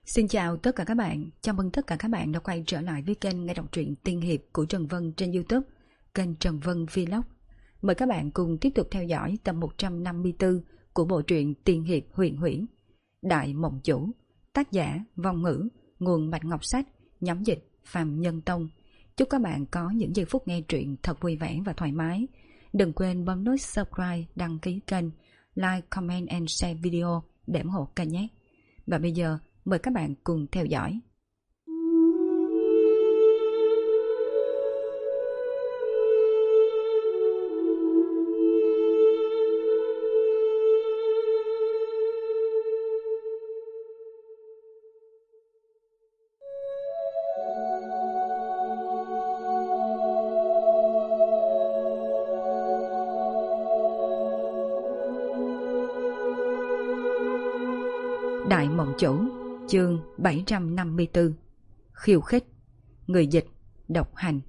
Xin chào tất cả các bạn, chào mừng tất cả các bạn đã quay trở lại với kênh nghe đọc truyện tiên hiệp của Trần Vân trên YouTube, kênh Trần Vân Vlog. Mời các bạn cùng tiếp tục theo dõi tập 154 của bộ truyện tiên hiệp huyền huyễn Đại Mộng Chủ, tác giả Vong Ngữ, nguồn Bạch Ngọc Sách, nhóm dịch Phạm Nhân Tông. Chúc các bạn có những giây phút nghe truyện thật vui vẻ và thoải mái. Đừng quên bấm nút subscribe, đăng ký kênh, like, comment and share video để ủng hộ kênh nhé. Và bây giờ mời các bạn cùng theo dõi. Đại Mộng Chủ, chương 754, khiêu khích, người dịch, độc hành.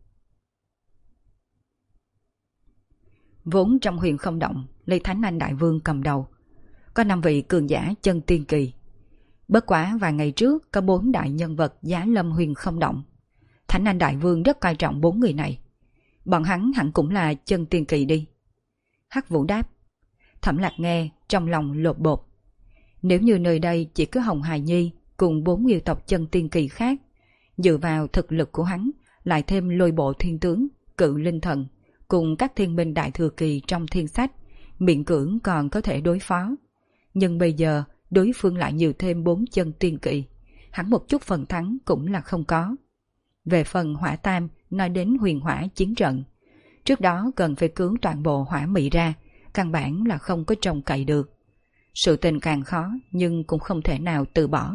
Vốn trong Huyền Không Động, lấy Thánh Anh Đại Vương cầm đầu, có 5 vị cường giả chân tiên kỳ. Bất quá vài ngày trước có 4 đại nhân vật giá lâm Huyền Không Động. Thánh Anh Đại Vương rất coi trọng 4 người này. Bọn hắn hẳn cũng là chân tiên kỳ đi. Hắc Vũ đáp. Thẩm Lạc nghe trong lòng lột bột. Nếu như nơi đây chỉ có Hồng Hài Nhi cùng 4 yêu tộc chân tiên kỳ khác, dựa vào thực lực của hắn, lại thêm Lôi Bộ Thiên Tướng, Cự Linh Thần, cùng các thiên minh đại thừa kỳ trong thiên sách, miễn cưỡng còn có thể đối phó. Nhưng bây giờ, đối phương lại nhiều thêm 4 chân tiên kỳ, hắn một chút phần thắng cũng là không có. Về phần Hỏa Tam, nói đến huyền hỏa chiến trận, trước đó cần phải cứu toàn bộ hỏa mị ra, căn bản là không có trông cậy được. Sự tình càng khó nhưng cũng không thể nào từ bỏ.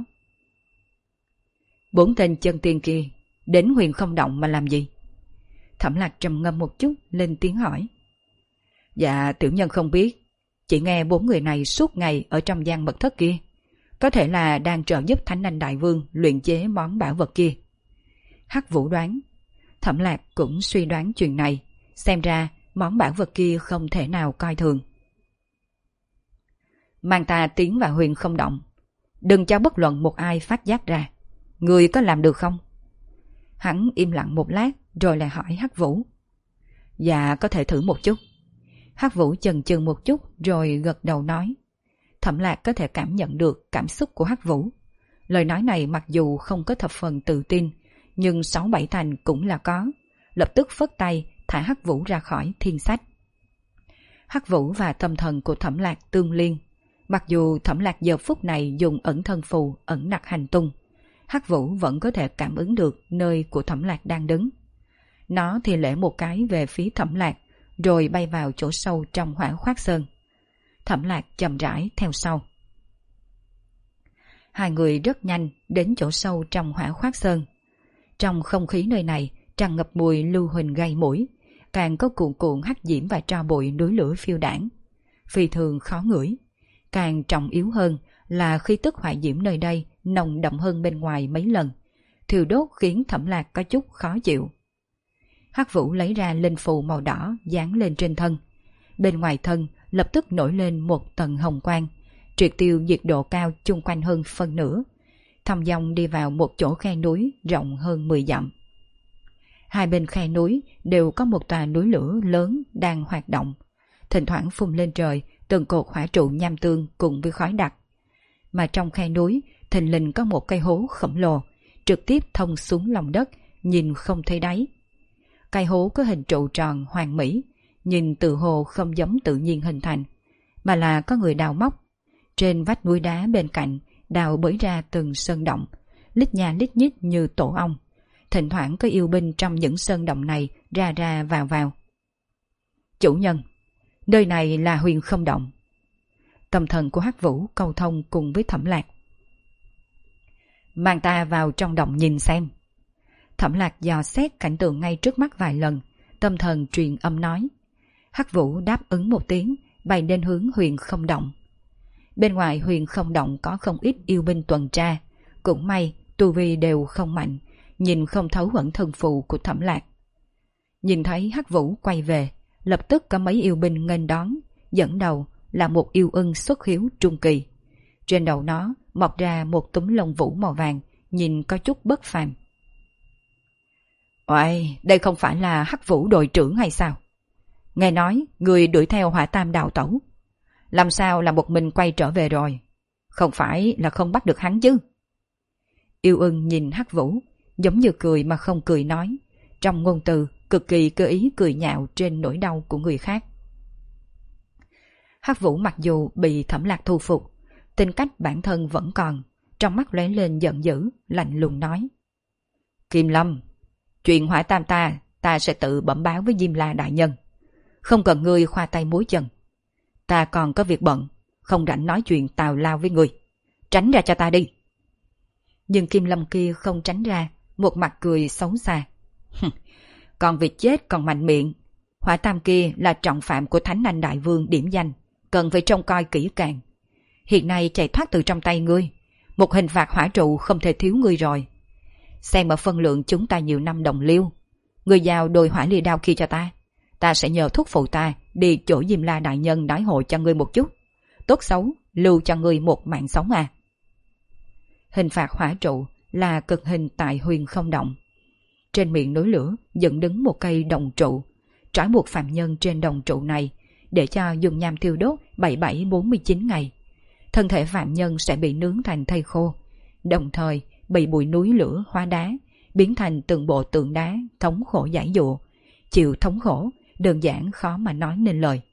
4 tên chân tiên kia đến Huyền Không Động mà làm gì? Thẩm Lạc trầm ngâm một chút lên tiếng hỏi. Dạ tiểu nhân không biết, chỉ nghe 4 người này suốt ngày ở trong gian mật thất kia, có thể là đang trợ giúp Thánh Anh Đại Vương luyện chế món bảo vật kia. Hắc Vũ đoán. Thẩm Lạc cũng suy đoán chuyện này, xem ra món bảo vật kia không thể nào coi thường. Mang ta tiến vào Huyền Không Động, đừng cho bất luận một ai phát giác ra. Người có làm được không? Hắn im lặng một lát rồi lại hỏi Hắc Vũ. Dạ có thể thử một chút. Hắc Vũ chần chừ một chút rồi gật đầu nói. Thẩm Lạc có thể cảm nhận được cảm xúc của Hắc Vũ. Lời nói này mặc dù không có thập phần tự tin, nhưng 6-7 thành cũng là có. Lập tức phất tay thả Hắc Vũ ra khỏi thiên sách. Hắc Vũ và tâm thần của Thẩm Lạc tương liên. Mặc dù Thẩm Lạc giờ phút này dùng ẩn thân phù ẩn nặc hành tung, Hắc Vũ vẫn có thể cảm ứng được nơi của Thẩm Lạc đang đứng. Nó thì lễ một cái về phía Thẩm Lạc, rồi bay vào chỗ sâu trong Hỏa Khoát Sơn. Thẩm Lạc chậm rãi theo sau. Hai người rất nhanh đến chỗ sâu trong Hỏa Khoát Sơn. Trong không khí nơi này tràn ngập mùi lưu huỳnh gây mũi, càng có cuồn cuộn hắc diễm và tro bụi núi lửa phiêu đãng, phi thường khó ngửi. Càng trọng yếu hơn là khí tức hỏa diễm nơi đây nồng đậm hơn bên ngoài mấy lần, thiêu đốt khiến Thẩm Lạc có chút khó chịu. Hắc Vũ lấy ra linh phù màu đỏ dán lên trên thân. Bên ngoài thân lập tức nổi lên một tầng hồng quang, triệt tiêu nhiệt độ cao chung quanh hơn phân nửa, thong dong đi vào một chỗ khe núi rộng hơn 10 dặm. Hai bên khe núi đều có một tòa núi lửa lớn đang hoạt động, thỉnh thoảng phun lên trời từng cột hỏa trụ nham tương cùng với khói đặc. Mà trong khe núi thình lình có một cây hố khổng lồ trực tiếp thông xuống lòng đất, nhìn không thấy đáy. Cây hố có hình trụ tròn hoàn mỹ, nhìn tự hồ không giống tự nhiên hình thành, mà là có người đào móc. Trên vách núi đá bên cạnh đào bới ra từng sơn động, lít nha lít nhít như tổ ong. Thỉnh thoảng có yêu binh trong những sơn động này ra ra vào vào. Chủ nhân, nơi này là Huyền Không Động. Tâm thần của Hắc Vũ cầu thông cùng với Thẩm Lạc. Mang ta vào trong động nhìn xem. Thẩm Lạc dò xét cảnh tượng ngay trước mắt vài lần, tâm thần truyền âm nói. Hắc Vũ đáp ứng một tiếng, bay đến hướng Huyền Không Động. Bên ngoài Huyền Không Động có không ít yêu binh tuần tra, cũng may tu vi đều không mạnh, nhìn không thấu ẩn thân phù của Thẩm Lạc. Nhìn thấy Hắc Vũ quay về, lập tức có mấy yêu binh nghênh đón, dẫn đầu là một yêu ưng xuất hiếu trung kỳ. Trên đầu nó mọc ra một túm lông vũ màu vàng, nhìn có chút bất phàm. Oai, đây không phải là Hắc Vũ đội trưởng hay sao? Nghe nói người đuổi theo Hỏa Tam đạo tẩu. Làm sao là một mình quay trở về rồi? Không phải là không bắt được hắn chứ? Yêu Ưng nhìn Hắc Vũ, giống như cười mà không cười nói, trong ngôn từ cực kỳ cơ ý cười nhạo trên nỗi đau của người khác. Hắc Vũ mặc dù bị Thẩm Lạc thu phục, tính cách bản thân vẫn còn, trong mắt lóe lên giận dữ, lạnh lùng nói. Kim Lâm, chuyện Hỏa Tam ta sẽ tự bẩm báo với Diêm La đại nhân. Không cần ngươi khoa tay múa chân. Ta còn có việc bận, không rảnh nói chuyện tào lao với ngươi. Tránh ra cho ta đi. Nhưng Kim Lâm kia không tránh ra, một mặt cười xấu xa. Còn việc chết còn mạnh miệng. Hỏa Tam kia là trọng phạm của Thánh Anh Đại Vương điểm danh, cần phải trông coi kỹ càng. Hiện nay chạy thoát từ trong tay ngươi, một hình phạt hỏa trụ không thể thiếu ngươi rồi. Xem ở phân lượng chúng ta nhiều năm đồng liêu, ngươi giao đôi hỏa ly đao kia cho ta sẽ nhờ thúc phụ ta đi chỗ Diêm La đại nhân nói hộ cho ngươi một chút, tốt xấu lưu cho ngươi một mạng sống à. Hình phạt hỏa trụ là cực hình tại Huyền Không Động. Trên miệng núi lửa dựng đứng một cây đồng trụ, trói buộc phạm nhân trên đồng trụ này để cho dùng nham thiêu đốt 77-49 ngày. Thân thể phạm nhân sẽ bị nướng thành thây khô, đồng thời bị bụi núi lửa hóa đá, biến thành từng bộ tượng đá thống khổ giải dụa. Chịu thống khổ, đơn giản khó mà nói nên lời.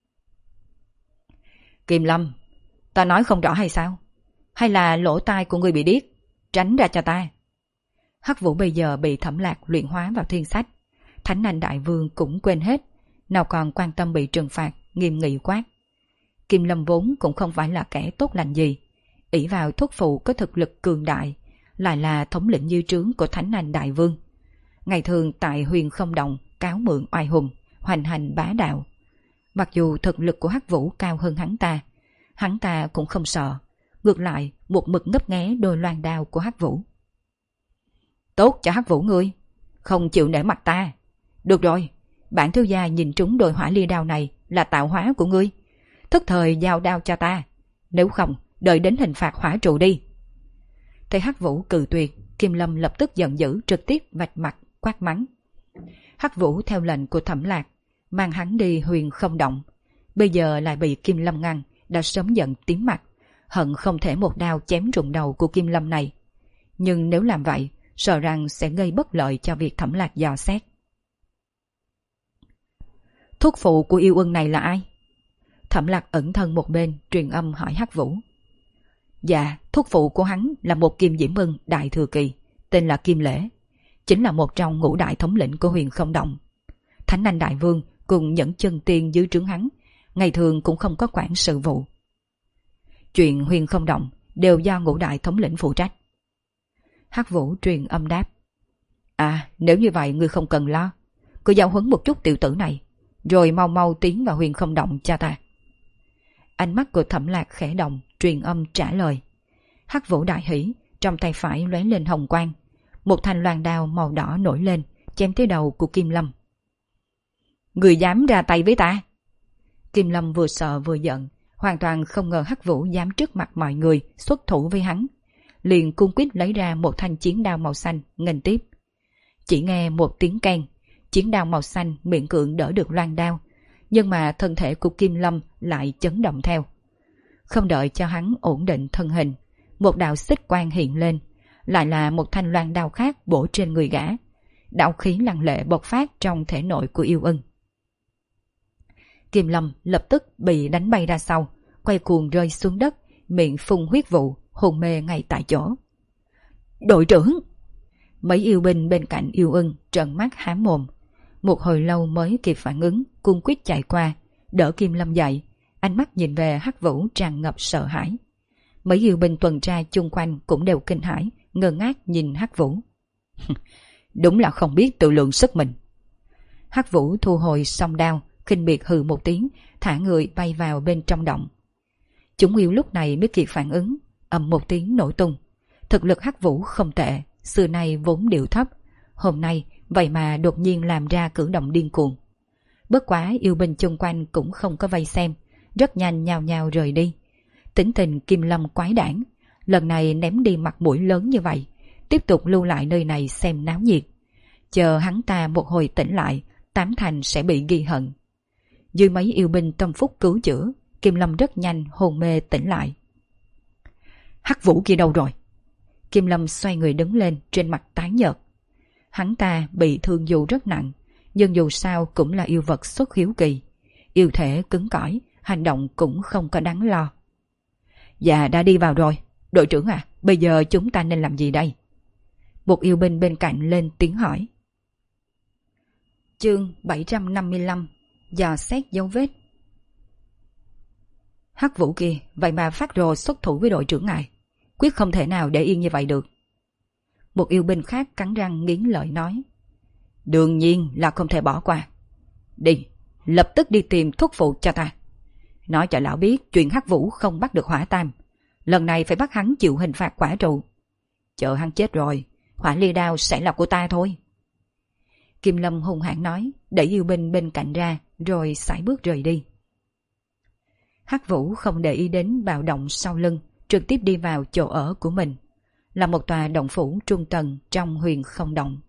Kim Lâm, ta nói không rõ hay sao? Hay là lỗ tai của ngươi bị điếc? Tránh ra cho ta. Hắc Vũ bây giờ bị Thẩm Lạc luyện hóa vào thiên sách. Thánh Anh Đại Vương cũng quên hết, nào còn quan tâm bị trừng phạt, nghiêm nghị quát. Kim Lâm vốn cũng không phải là kẻ tốt lành gì, ỷ vào thúc phụ có thực lực cường đại, lại là thống lĩnh như trướng của Thánh Anh Đại Vương. Ngày thường tại Huyền Không Động cáo mượn oai hùng, hoành hành bá đạo. Mặc dù thực lực của Hắc Vũ cao hơn hắn ta cũng không sợ, ngược lại một mực ngấp nghé đôi loan đao của Hắc Vũ. Tốt cho Hắc Vũ ngươi, không chịu nể mặt ta. Được rồi, bản thiếu gia nhìn trúng đôi hỏa ly đao này là tạo hóa của ngươi, thức thời giao đao cho ta, nếu không đợi đến hình phạt hỏa trụ đi. Thấy Hắc Vũ cự tuyệt, Kim Lâm lập tức giận dữ, trực tiếp vạch mặt quát mắng. Hắc Vũ theo lệnh của Thẩm Lạc mang hắn đi Huyền Không Động, bây giờ lại bị Kim Lâm ngăn, đã sớm giận tím mặt, hận không thể một đao chém rụng đầu của Kim Lâm này. Nhưng nếu làm vậy, sợ rằng sẽ gây bất lợi cho việc Thẩm Lạc dò xét. Thúc phụ của yêu ưng này là ai? Thẩm Lạc ẩn thân một bên, truyền âm hỏi Hắc Vũ. Dạ, thúc phụ của hắn là một Kim Diễm Ưng đại thừa kỳ, tên là Kim Lễ, chính là một trong ngũ đại thống lĩnh của Huyền Không Động. Thánh Anh Đại Vương cùng những chân tiên dưới trướng hắn, ngày thường cũng không có quản sự vụ. Chuyện Huyền Không Động đều do ngũ đại thống lĩnh phụ trách. Hắc Vũ truyền âm đáp. À, nếu như vậy ngươi không cần lo, cứ giao huấn một chút tiểu tử này, rồi mau mau tiến vào Huyền Không Động cho ta. Ánh mắt của Thẩm Lạc khẽ động, truyền âm trả lời. Hắc Vũ đại hỉ, trong tay phải lóe lên hồng quang, một thanh loan đao màu đỏ nổi lên, chém tới đầu của Kim Lâm. Người dám ra tay với ta? Kim Lâm vừa sợ vừa giận, hoàn toàn không ngờ Hắc Vũ dám trước mặt mọi người xuất thủ với hắn, liền cung quýt lấy ra một thanh chiến đao màu xanh nghênh tiếp. Chỉ nghe một tiếng keng, chiến đao màu xanh miễn cưỡng đỡ được loan đao, nhưng mà thân thể của Kim Lâm lại chấn động theo. Không đợi cho hắn ổn định thân hình, một đạo xích quang hiện lên, lại là một thanh loan đao khác bổ trên người gã. Đạo khí lăng lệ bộc phát trong thể nội của yêu ưng. Kim Lâm lập tức bị đánh bay ra sau, quay cuồng rơi xuống đất, miệng phun huyết vụ, hôn mê ngay tại chỗ. Đội trưởng! Mấy yêu binh bên cạnh yêu ưng trợn mắt há mồm, một hồi lâu mới kịp phản ứng, cung quýt chạy qua, đỡ Kim Lâm dậy, ánh mắt nhìn về Hắc Vũ tràn ngập sợ hãi. Mấy yêu binh tuần tra chung quanh cũng đều kinh hãi, ngơ ngác nhìn Hắc Vũ. Đúng là không biết tự lượng sức mình. Hắc Vũ thu hồi song đao, khinh biệt hừ một tiếng, thả người bay vào bên trong động. Chúng yêu lúc này mới kịp phản ứng, ầm một tiếng nổ tung. Thực lực Hắc Vũ không tệ, xưa nay vốn điệu thấp, hôm nay vậy mà đột nhiên làm ra cử động điên cuồng. Bất quá yêu binh chung quanh cũng không có vây xem, rất nhanh nhào nhào rời đi. Tính tình Kim Lâm quái đản, lần này ném đi mặt mũi lớn như vậy, tiếp tục lưu lại nơi này xem náo nhiệt. Chờ hắn ta một hồi tỉnh lại, tám thành sẽ bị ghi hận. Dưới mấy yêu binh tâm phúc cứu chữa, Kim Lâm rất nhanh hôn mê tỉnh lại. Hắc Vũ kia đâu rồi? Kim Lâm xoay người đứng lên, trên mặt tái nhợt. Hắn ta bị thương dù rất nặng, nhưng dù sao cũng là yêu vật xuất hiếu kỳ. Yêu thể cứng cỏi, hành động cũng không có đáng lo. Dạ đã đi vào rồi. Đội trưởng à, bây giờ chúng ta nên làm gì đây? Một yêu binh bên cạnh lên tiếng hỏi. Chương 755, dò xét dấu vết. Hắc Vũ kia, vậy mà phát rồ xuất thủ với đội trưởng ngài. Quyết không thể nào để yên như vậy được. Một yêu binh khác cắn răng nghiến lợi nói. Đương nhiên là không thể bỏ qua. Đi, lập tức đi tìm thuốc phụ cho ta. Nói cho lão biết chuyện Hắc Vũ không bắt được Hỏa Tam. Lần này phải bắt hắn chịu hình phạt quả trụ. Chờ hắn chết rồi, hỏa ly đao sẽ là của ta thôi. Kim Lâm hung hãn nói, đẩy yêu binh bên cạnh ra, rồi sải bước rời đi. Hắc Vũ không để ý đến bạo động sau lưng, trực tiếp đi vào chỗ ở của mình, là một tòa động phủ trung tầng trong Huyền Không Động.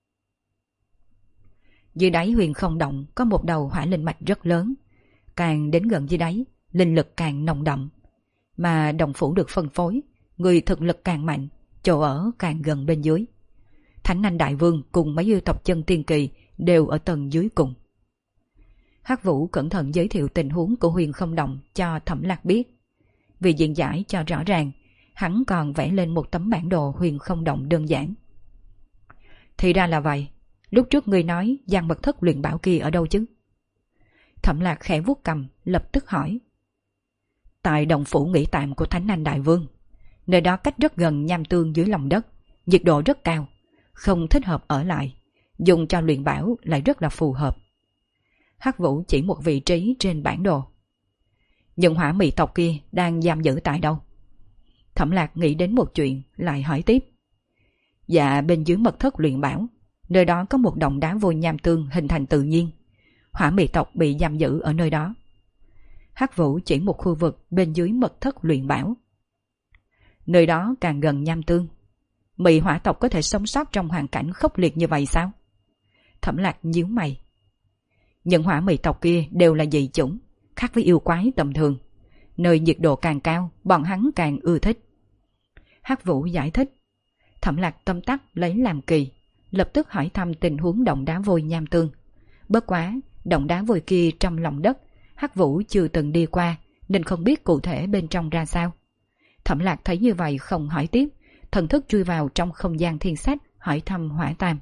Dưới đáy Huyền Không Động có một đầu hỏa linh mạch rất lớn, càng đến gần dưới đáy, linh lực càng nồng đậm, mà động phủ được phân phối, người thực lực càng mạnh, chỗ ở càng gần bên dưới. Thánh Anh Đại Vương cùng mấy yêu tộc chân tiên kỳ đều ở tầng dưới cùng. Hắc Vũ cẩn thận giới thiệu tình huống của Huyền Không Động cho Thẩm Lạc biết. Vì diễn giải cho rõ ràng, hắn còn vẽ lên một tấm bản đồ Huyền Không Động đơn giản. Thì ra là vậy, lúc trước ngươi nói gian mật thất luyện bảo kia ở đâu chứ? Thẩm Lạc khẽ vuốt cằm, lập tức hỏi. Tại động phủ nghỉ tạm của Thánh Anh Đại Vương. Nơi đó cách rất gần nham tương dưới lòng đất, nhiệt độ rất cao, không thích hợp ở lại, dùng cho luyện bảo lại rất là phù hợp. Hắc Vũ chỉ một vị trí trên bản đồ. Những hỏa mị tộc kia đang giam giữ tại đâu? Thẩm Lạc nghĩ đến một chuyện, lại hỏi tiếp. Dạ bên dưới mật thất luyện bảo, nơi đó có một động đá vôi nham tương hình thành tự nhiên. Hỏa mị tộc bị giam giữ ở nơi đó. Hắc Vũ chỉ một khu vực bên dưới mật thất luyện bảo. Nơi đó càng gần nham tương. Mị hỏa tộc có thể sống sót trong hoàn cảnh khốc liệt như vậy sao? Thẩm Lạc nhíu mày. Những hỏa mị tộc kia đều là dị chủng, khác với yêu quái tầm thường. Nơi nhiệt độ càng cao, bọn hắn càng ưa thích. Hắc Vũ giải thích. Thẩm Lạc tâm tắc lấy làm kỳ, lập tức hỏi thăm tình huống động đá vôi nham tương. Bất quá, động đá vôi kia trong lòng đất, Hắc Vũ chưa từng đi qua, nên không biết cụ thể bên trong ra sao. Thẩm Lạc thấy như vậy không hỏi tiếp, thần thức chui vào trong không gian thiên sách, hỏi thăm Hỏa Tam.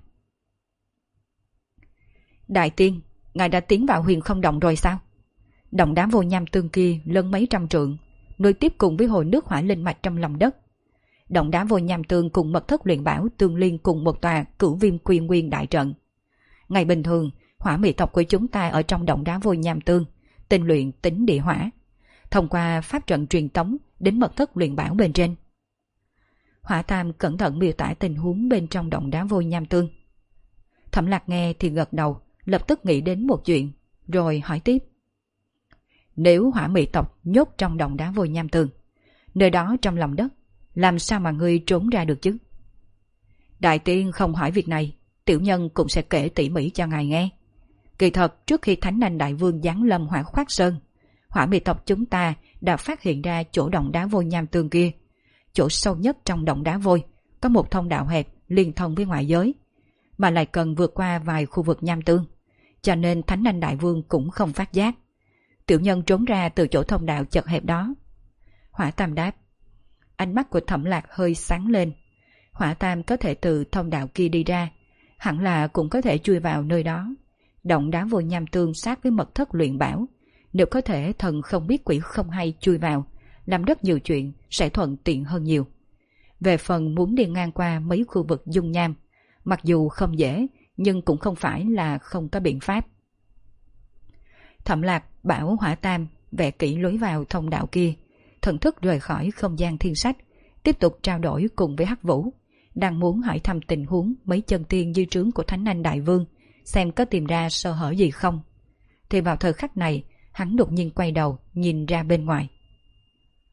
Đại tiên, ngài đã tiến vào Huyền Không Động rồi sao? Động đá vôi nham tương kia lớn mấy trăm trượng, nối tiếp cùng với hồ nước hỏa linh mạch trong lòng đất. Động đá vôi nham tương cùng mật thất luyện bảo tương liên cùng một tòa Cửu Viêm Quy Nguyên đại trận. Ngày bình thường, hỏa mị tộc của chúng ta ở trong động đá vôi nham tương, tinh luyện tính địa hỏa, thông qua pháp trận truyền tống đến mật thất luyện bảo bên trên. Hỏa Tam cẩn thận miêu tả tình huống bên trong động đá vôi nham tương. Thẩm Lạc nghe thì gật đầu, lập tức nghĩ đến một chuyện, rồi hỏi tiếp. Nếu hỏa mị tộc nhốt trong động đá vôi nham tương, nơi đó trong lòng đất, làm sao mà ngươi trốn ra được chứ? Đại tiên không hỏi việc này, tiểu nhân cũng sẽ kể tỉ mỉ cho ngài nghe. Kỳ thật trước khi Thánh Anh Đại Vương giáng lâm Hỏa Khoát Sơn, hỏa mị tộc chúng ta đã phát hiện ra chỗ động đá vôi nham tương kia. Chỗ sâu nhất trong động đá vôi có một thông đạo hẹp liên thông với ngoại giới, mà lại cần vượt qua vài khu vực nham tương, cho nên Thánh Anh Đại Vương cũng không phát giác. Tiểu nhân trốn ra từ chỗ thông đạo chật hẹp đó. Hỏa Tam đáp. Ánh mắt của Thẩm Lạc hơi sáng lên. Hỏa Tam có thể từ thông đạo kia đi ra, hẳn là cũng có thể chui vào nơi đó. Động đá vôi nham tương sát với mật thất luyện bảo, nếu có thể thần không biết quỷ không hay chui vào, làm rất nhiều chuyện sẽ thuận tiện hơn nhiều. Về phần muốn đi ngang qua mấy khu vực dung nham, mặc dù không dễ, nhưng cũng không phải là không có biện pháp. Thẩm Lạc bảo Hỏa Tam vẽ kỹ lối vào thông đạo kia, thần thức rời khỏi không gian thiên sách, tiếp tục trao đổi cùng với Hắc Vũ, đang muốn hỏi thăm tình huống mấy chân tiên dưới trướng của Thánh Anh Đại Vương, xem có tìm ra sơ hở gì không. Thì vào thời khắc này, hắn đột nhiên quay đầu nhìn ra bên ngoài.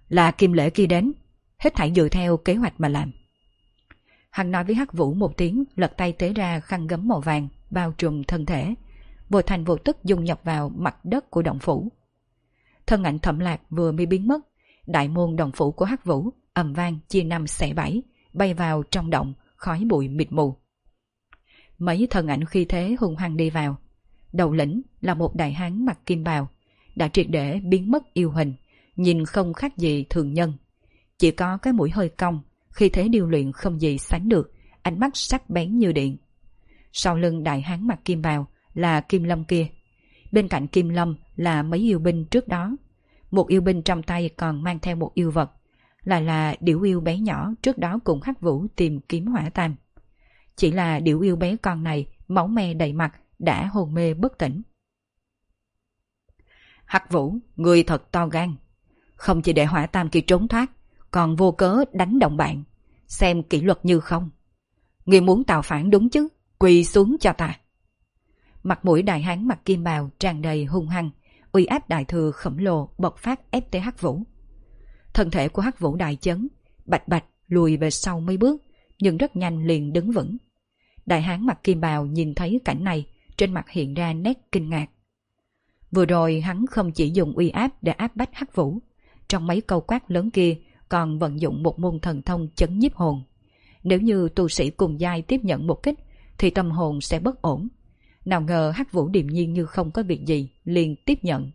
Là Kim Lễ kia đến, hết thảy dựa theo kế hoạch mà làm. Hắn nói với Hắc Vũ một tiếng, lật tay tế ra khăn gấm màu vàng bao trùm thân thể, vô thành vô tức dung nhập vào mặt đất của động phủ. Thân ảnh Thẩm Lạc vừa mới biến mất, đại môn động phủ của Hắc Vũ ầm vang chia năm xẻ bảy, bay vào trong động, khói bụi mịt mù. Mấy thân ảnh khi thế hung hăng đi vào. Đầu lĩnh là một đại hán mặc kim bào, đã triệt để biến mất yêu hình, nhìn không khác gì thường nhân. Chỉ có cái mũi hơi cong, khi thế điêu luyện không gì sánh được, ánh mắt sắc bén như điện. Sau lưng đại hán mặc kim bào là Kim Lâm kia. Bên cạnh Kim Lâm là mấy yêu binh trước đó. Một yêu binh trong tay còn mang theo một yêu vật, là điểu yêu bé nhỏ trước đó cùng Hắc Vũ tìm kiếm hỏa tam. Chỉ là điểu yêu bé con này máu me đầy mặt, đã hôn mê bất tỉnh. Hắc Vũ, người thật to gan. Không chỉ để hỏa tam kia trốn thoát, còn vô cớ đánh đồng bạn. Xem kỷ luật như không. Người muốn tạo phản đúng chứ, quỳ xuống cho ta. Mặt mũi đại hán mặc kim bào tràn đầy hung hăng, uy áp đại thừa khổng lồ bộc phát ép tới Hắc Vũ. Thân thể của Hắc Vũ đại chấn, bạch bạch lùi về sau mấy bước, nhưng rất nhanh liền đứng vững. Đại hán mặc kim bào nhìn thấy cảnh này, trên mặt hiện ra nét kinh ngạc. Vừa rồi hắn không chỉ dùng uy áp để áp bách Hắc Vũ, trong mấy câu quát lớn kia còn vận dụng một môn thần thông chấn nhiếp hồn. Nếu như tu sĩ cùng giai tiếp nhận một kích, thì tâm hồn sẽ bất ổn. Nào ngờ Hắc Vũ điềm nhiên như không có việc gì, liền tiếp nhận.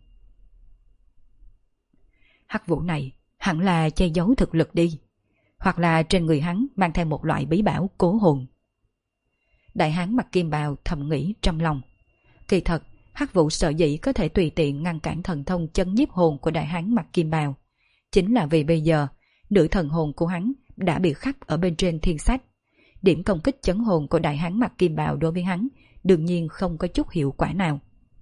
Hắc Vũ này hẳn là che giấu thực lực đi, hoặc là trên người hắn mang theo một loại bí bảo cố hồn. Đại hán mặc kim bào thầm nghĩ trong lòng. Kỳ thật, Hắc Vũ sợ dĩ có thể tùy tiện ngăn cản thần thông chấn nhiếp hồn của đại hán mặc kim bào, chính là vì bây giờ nữ thần hồn của hắn đã bị khắc ở bên trên thiên sách. Điểm công kích chấn hồn của đại hán mặc kim bào đối với hắn đương nhiên không có chút hiệu quả nào.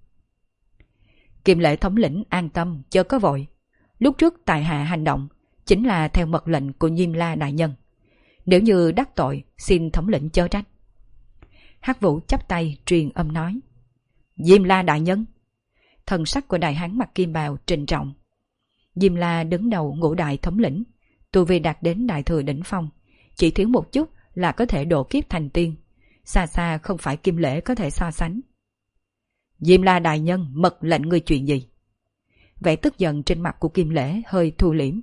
Kim Lễ thống lĩnh an tâm, chớ có vội. Lúc trước tại hạ hành động chính là theo mật lệnh của Diêm La đại nhân. Nếu như đắc tội, xin thống lĩnh chớ trách. Hắc Vũ chắp tay truyền âm nói. Diêm La đại nhân. Thần sắc của đại hán mặc kim bào trịnh trọng. Diêm La đứng đầu ngũ đại thống lĩnh, tu vi đạt đến đại thừa đỉnh phong, chỉ thiếu một chút là có thể độ kiếp thành tiên, xa xa không phải Kim Lễ có thể so sánh. Diêm La đại nhân mật lệnh ngươi chuyện gì? Vẻ tức giận trên mặt của Kim Lễ hơi thu liễm.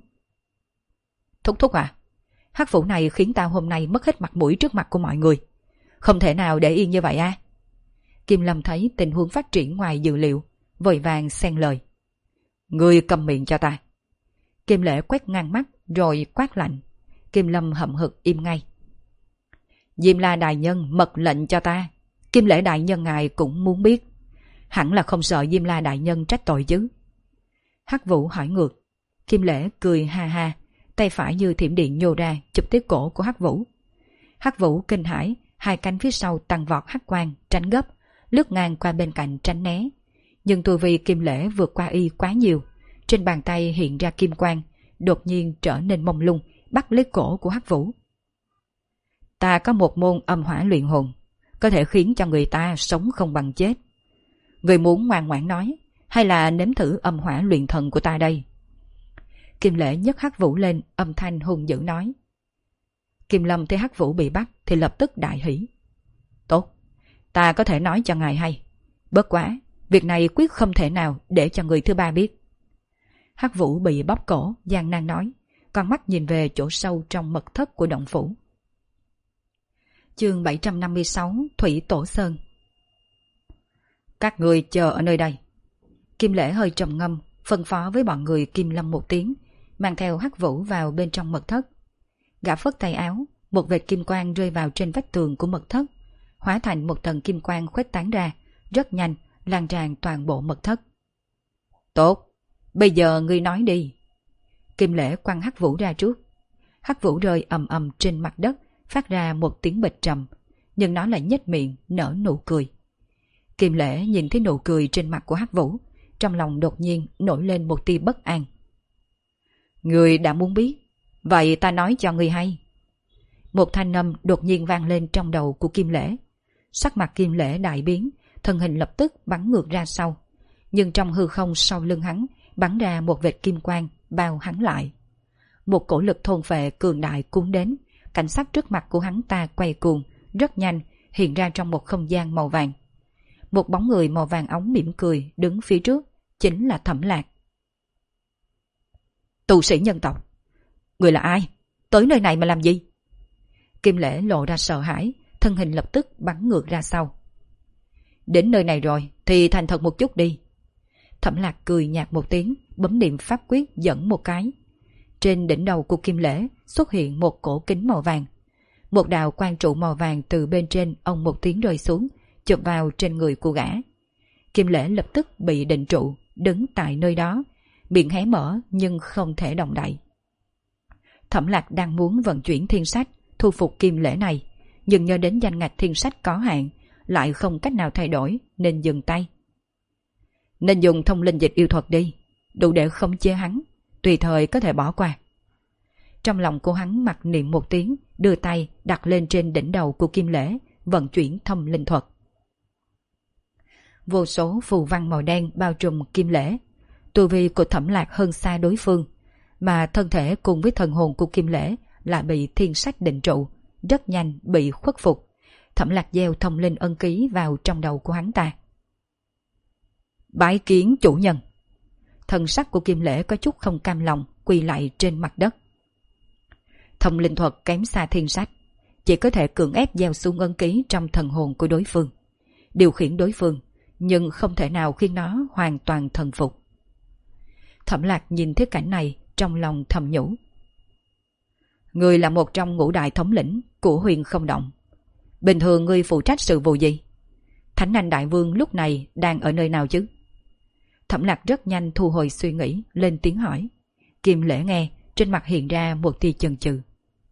Thúc thúc à, Hắc Vũ này khiến tao hôm nay mất hết mặt mũi trước mặt của mọi người, không thể nào để yên như vậy à? Kim Lâm thấy tình huống phát triển ngoài dự liệu, vội vàng xen lời. Ngươi câm miệng cho ta. Kim Lễ quét ngang mắt rồi quát lạnh. Kim Lâm hậm hực im ngay. Diêm La đại nhân mật lệnh cho ta, Kim Lễ đại nhân ngài cũng muốn biết. Hẳn là không sợ Diêm La đại nhân trách tội chứ? Hắc Vũ hỏi ngược. Kim Lễ cười ha ha, tay phải như thiểm điện nhô ra chụp tiếp cổ của Hắc Vũ. Hắc Vũ kinh hãi, hai cánh phía sau tăng vọt hắc quang, tránh gấp, lướt ngang qua bên cạnh tránh né. Nhưng tu vi Kim Lễ vượt qua y quá nhiều, trên bàn tay hiện ra kim quang, đột nhiên trở nên mông lung, bắt lấy cổ của Hắc Vũ. Ta có một môn âm hỏa luyện hồn, có thể khiến cho người ta sống không bằng chết. Người muốn ngoan ngoãn nói, hay là nếm thử âm hỏa luyện thần của ta đây? Kim Lễ nhấc Hắc Vũ lên, âm thanh hung dữ nói. Kim Lâm thấy Hắc Vũ bị bắt thì lập tức đại hỉ. Tốt, ta có thể nói cho ngài hay. Bất quá, việc này quyết không thể nào để cho người thứ ba biết. Hắc Vũ bị bóp cổ, gian nan nói, con mắt nhìn về chỗ sâu trong mật thất của động phủ. Chương 756, Thủy Tổ Sơn. Các người chờ ở nơi đây. Kim Lễ hơi trầm ngâm, phân phó với bọn người Kim Lâm một tiếng, mang theo Hắc Vũ vào bên trong mật thất. Gã phất tay áo, một vệt kim quang rơi vào trên vách tường của mật thất, hóa thành một tầng kim quang khuếch tán ra, rất nhanh lan tràn toàn bộ mật thất. Tốt, bây giờ ngươi nói đi. Kim Lễ quăng Hắc Vũ ra trước. Hắc Vũ rơi ầm ầm trên mặt đất, phát ra một tiếng bịch trầm, nhưng nó lại nhếch miệng nở nụ cười. Kim Lễ nhìn thấy nụ cười trên mặt của Hắc Vũ, trong lòng đột nhiên nổi lên một tia bất an. Ngươi đã muốn biết, vậy ta nói cho ngươi hay. Một thanh âm đột nhiên vang lên trong đầu của Kim Lễ. Sắc mặt Kim Lễ đại biến, thân hình lập tức bắn ngược ra sau, nhưng trong hư không sau lưng hắn bắn ra một vệt kim quang bao hắn lại. một cổ lực thôn phệ cường đại cuốn đến, cảnh sắc trước mặt của hắn ta quay cuồng, rất nhanh hiện ra trong một không gian màu vàng. Một bóng người màu vàng óng mỉm cười đứng phía trước, chính là Thẩm Lạc. Tu sĩ nhân tộc, người là ai? Tới nơi này mà làm gì? Kim Lễ lộ ra sợ hãi, thân hình lập tức bắn ngược ra sau. Đến nơi này rồi thì thành thật một chút đi. Thẩm Lạc cười nhạt một tiếng, bấm niệm pháp quyết dẫn một cái. Trên đỉnh đầu của Kim Lễ xuất hiện một cổ kính màu vàng. Một đạo quang trụ màu vàng từ bên trên ông một tiếng rơi xuống, chụp vào trên người của gã. Kim Lễ lập tức bị định trụ, đứng tại nơi đó, miệng hé mở nhưng không thể động đậy. Thẩm Lạc đang muốn vận chuyển thiên sách, thu phục Kim Lễ này, nhưng nhớ đến danh ngạch thiên sách có hạn, lại không cách nào thay đổi nên dừng tay. Nên dùng thông linh dịch yêu thuật đi, đủ để khống chế hắn, tùy thời có thể bỏ qua. Trong lòng của hắn mặc niệm một tiếng, đưa tay đặt lên trên đỉnh đầu của Kim Lễ, vận chuyển thông linh thuật. Vô số phù văn màu đen bao trùm Kim Lễ. Tu vi của Thẩm Lạc hơn xa đối phương, mà thân thể cùng với thần hồn của Kim Lễ lại bị thiên sách định trụ, rất nhanh bị khuất phục. Thẩm Lạc gieo thông linh ân ký vào trong đầu của hắn ta. Bái kiến chủ nhân. Thần sắc của Kim Lễ có chút không cam lòng, quỳ lại trên mặt đất. Thông linh thuật kém xa thiên sách, chỉ có thể cưỡng ép gieo xuống ân ký trong thần hồn của đối phương, điều khiển đối phương, nhưng không thể nào khiến nó hoàn toàn thần phục. Thẩm Lạc nhìn thấy cảnh này, trong lòng thầm nhủ. Người là một trong ngũ đại thống lĩnh của Huyền Không Động. Bình thường ngươi phụ trách sự vụ gì? Thánh Anh Đại Vương lúc này đang ở nơi nào chứ? Thẩm Lạc rất nhanh thu hồi suy nghĩ, lên tiếng hỏi. Kim Lễ nghe, trên mặt hiện ra một tia chần chừ.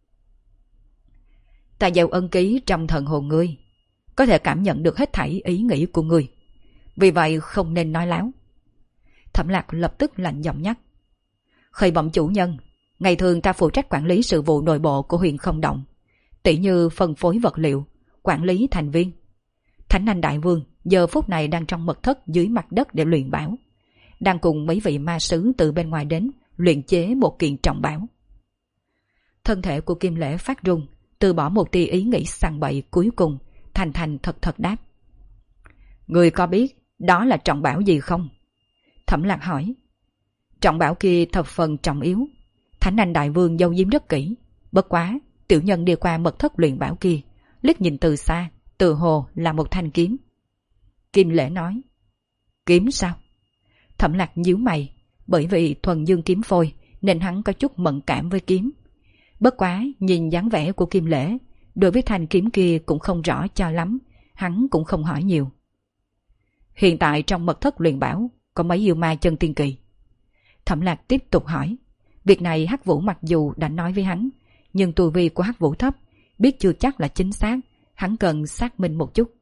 Ta gieo ân ký trong thần hồn ngươi, có thể cảm nhận được hết thảy ý nghĩ của ngươi, vì vậy không nên nói láo. Thẩm Lạc lập tức lạnh giọng nhắc. Khởi bẩm chủ nhân, ngày thường ta phụ trách quản lý sự vụ nội bộ của Huyền Không Động, tỉ như phân phối vật liệu, quản lý thành viên. Thánh Anh Đại Vương giờ phút này đang trong mật thất dưới mặt đất để luyện bảo, đang cùng mấy vị ma sứ từ bên ngoài đến luyện chế một kiện trọng bảo. Thân thể của Kim Lễ phát run, từ bỏ một tia ý nghĩ sằng bậy, cuối cùng thành thành thật thật đáp. Người có biết đó là trọng bảo gì không? Thẩm Lạc hỏi. Trọng bảo kia thập phần trọng yếu, Thánh Anh Đại Vương giấu giếm rất kỹ. Bất quá tiểu nhân đi qua mật thất luyện bảo kia, liếc nhìn từ xa, tự hồ là một thanh kiếm. Kim Lễ nói. Kiếm sao? Thẩm Lạc nhíu mày, bởi vì thuần dương kiếm phôi nên hắn có chút mẫn cảm với kiếm. Bất quá nhìn dáng vẻ của Kim Lễ, đối với thanh kiếm kia cũng không rõ cho lắm, hắn cũng không hỏi nhiều. Hiện tại trong mật thất luyện bảo có mấy yêu ma chân tiên kỳ? Thẩm Lạc tiếp tục hỏi. Việc này Hắc Vũ mặc dù đã nói với hắn, nhưng tu vi của Hắc Vũ thấp, biết chưa chắc là chính xác, hắn cần xác minh một chút.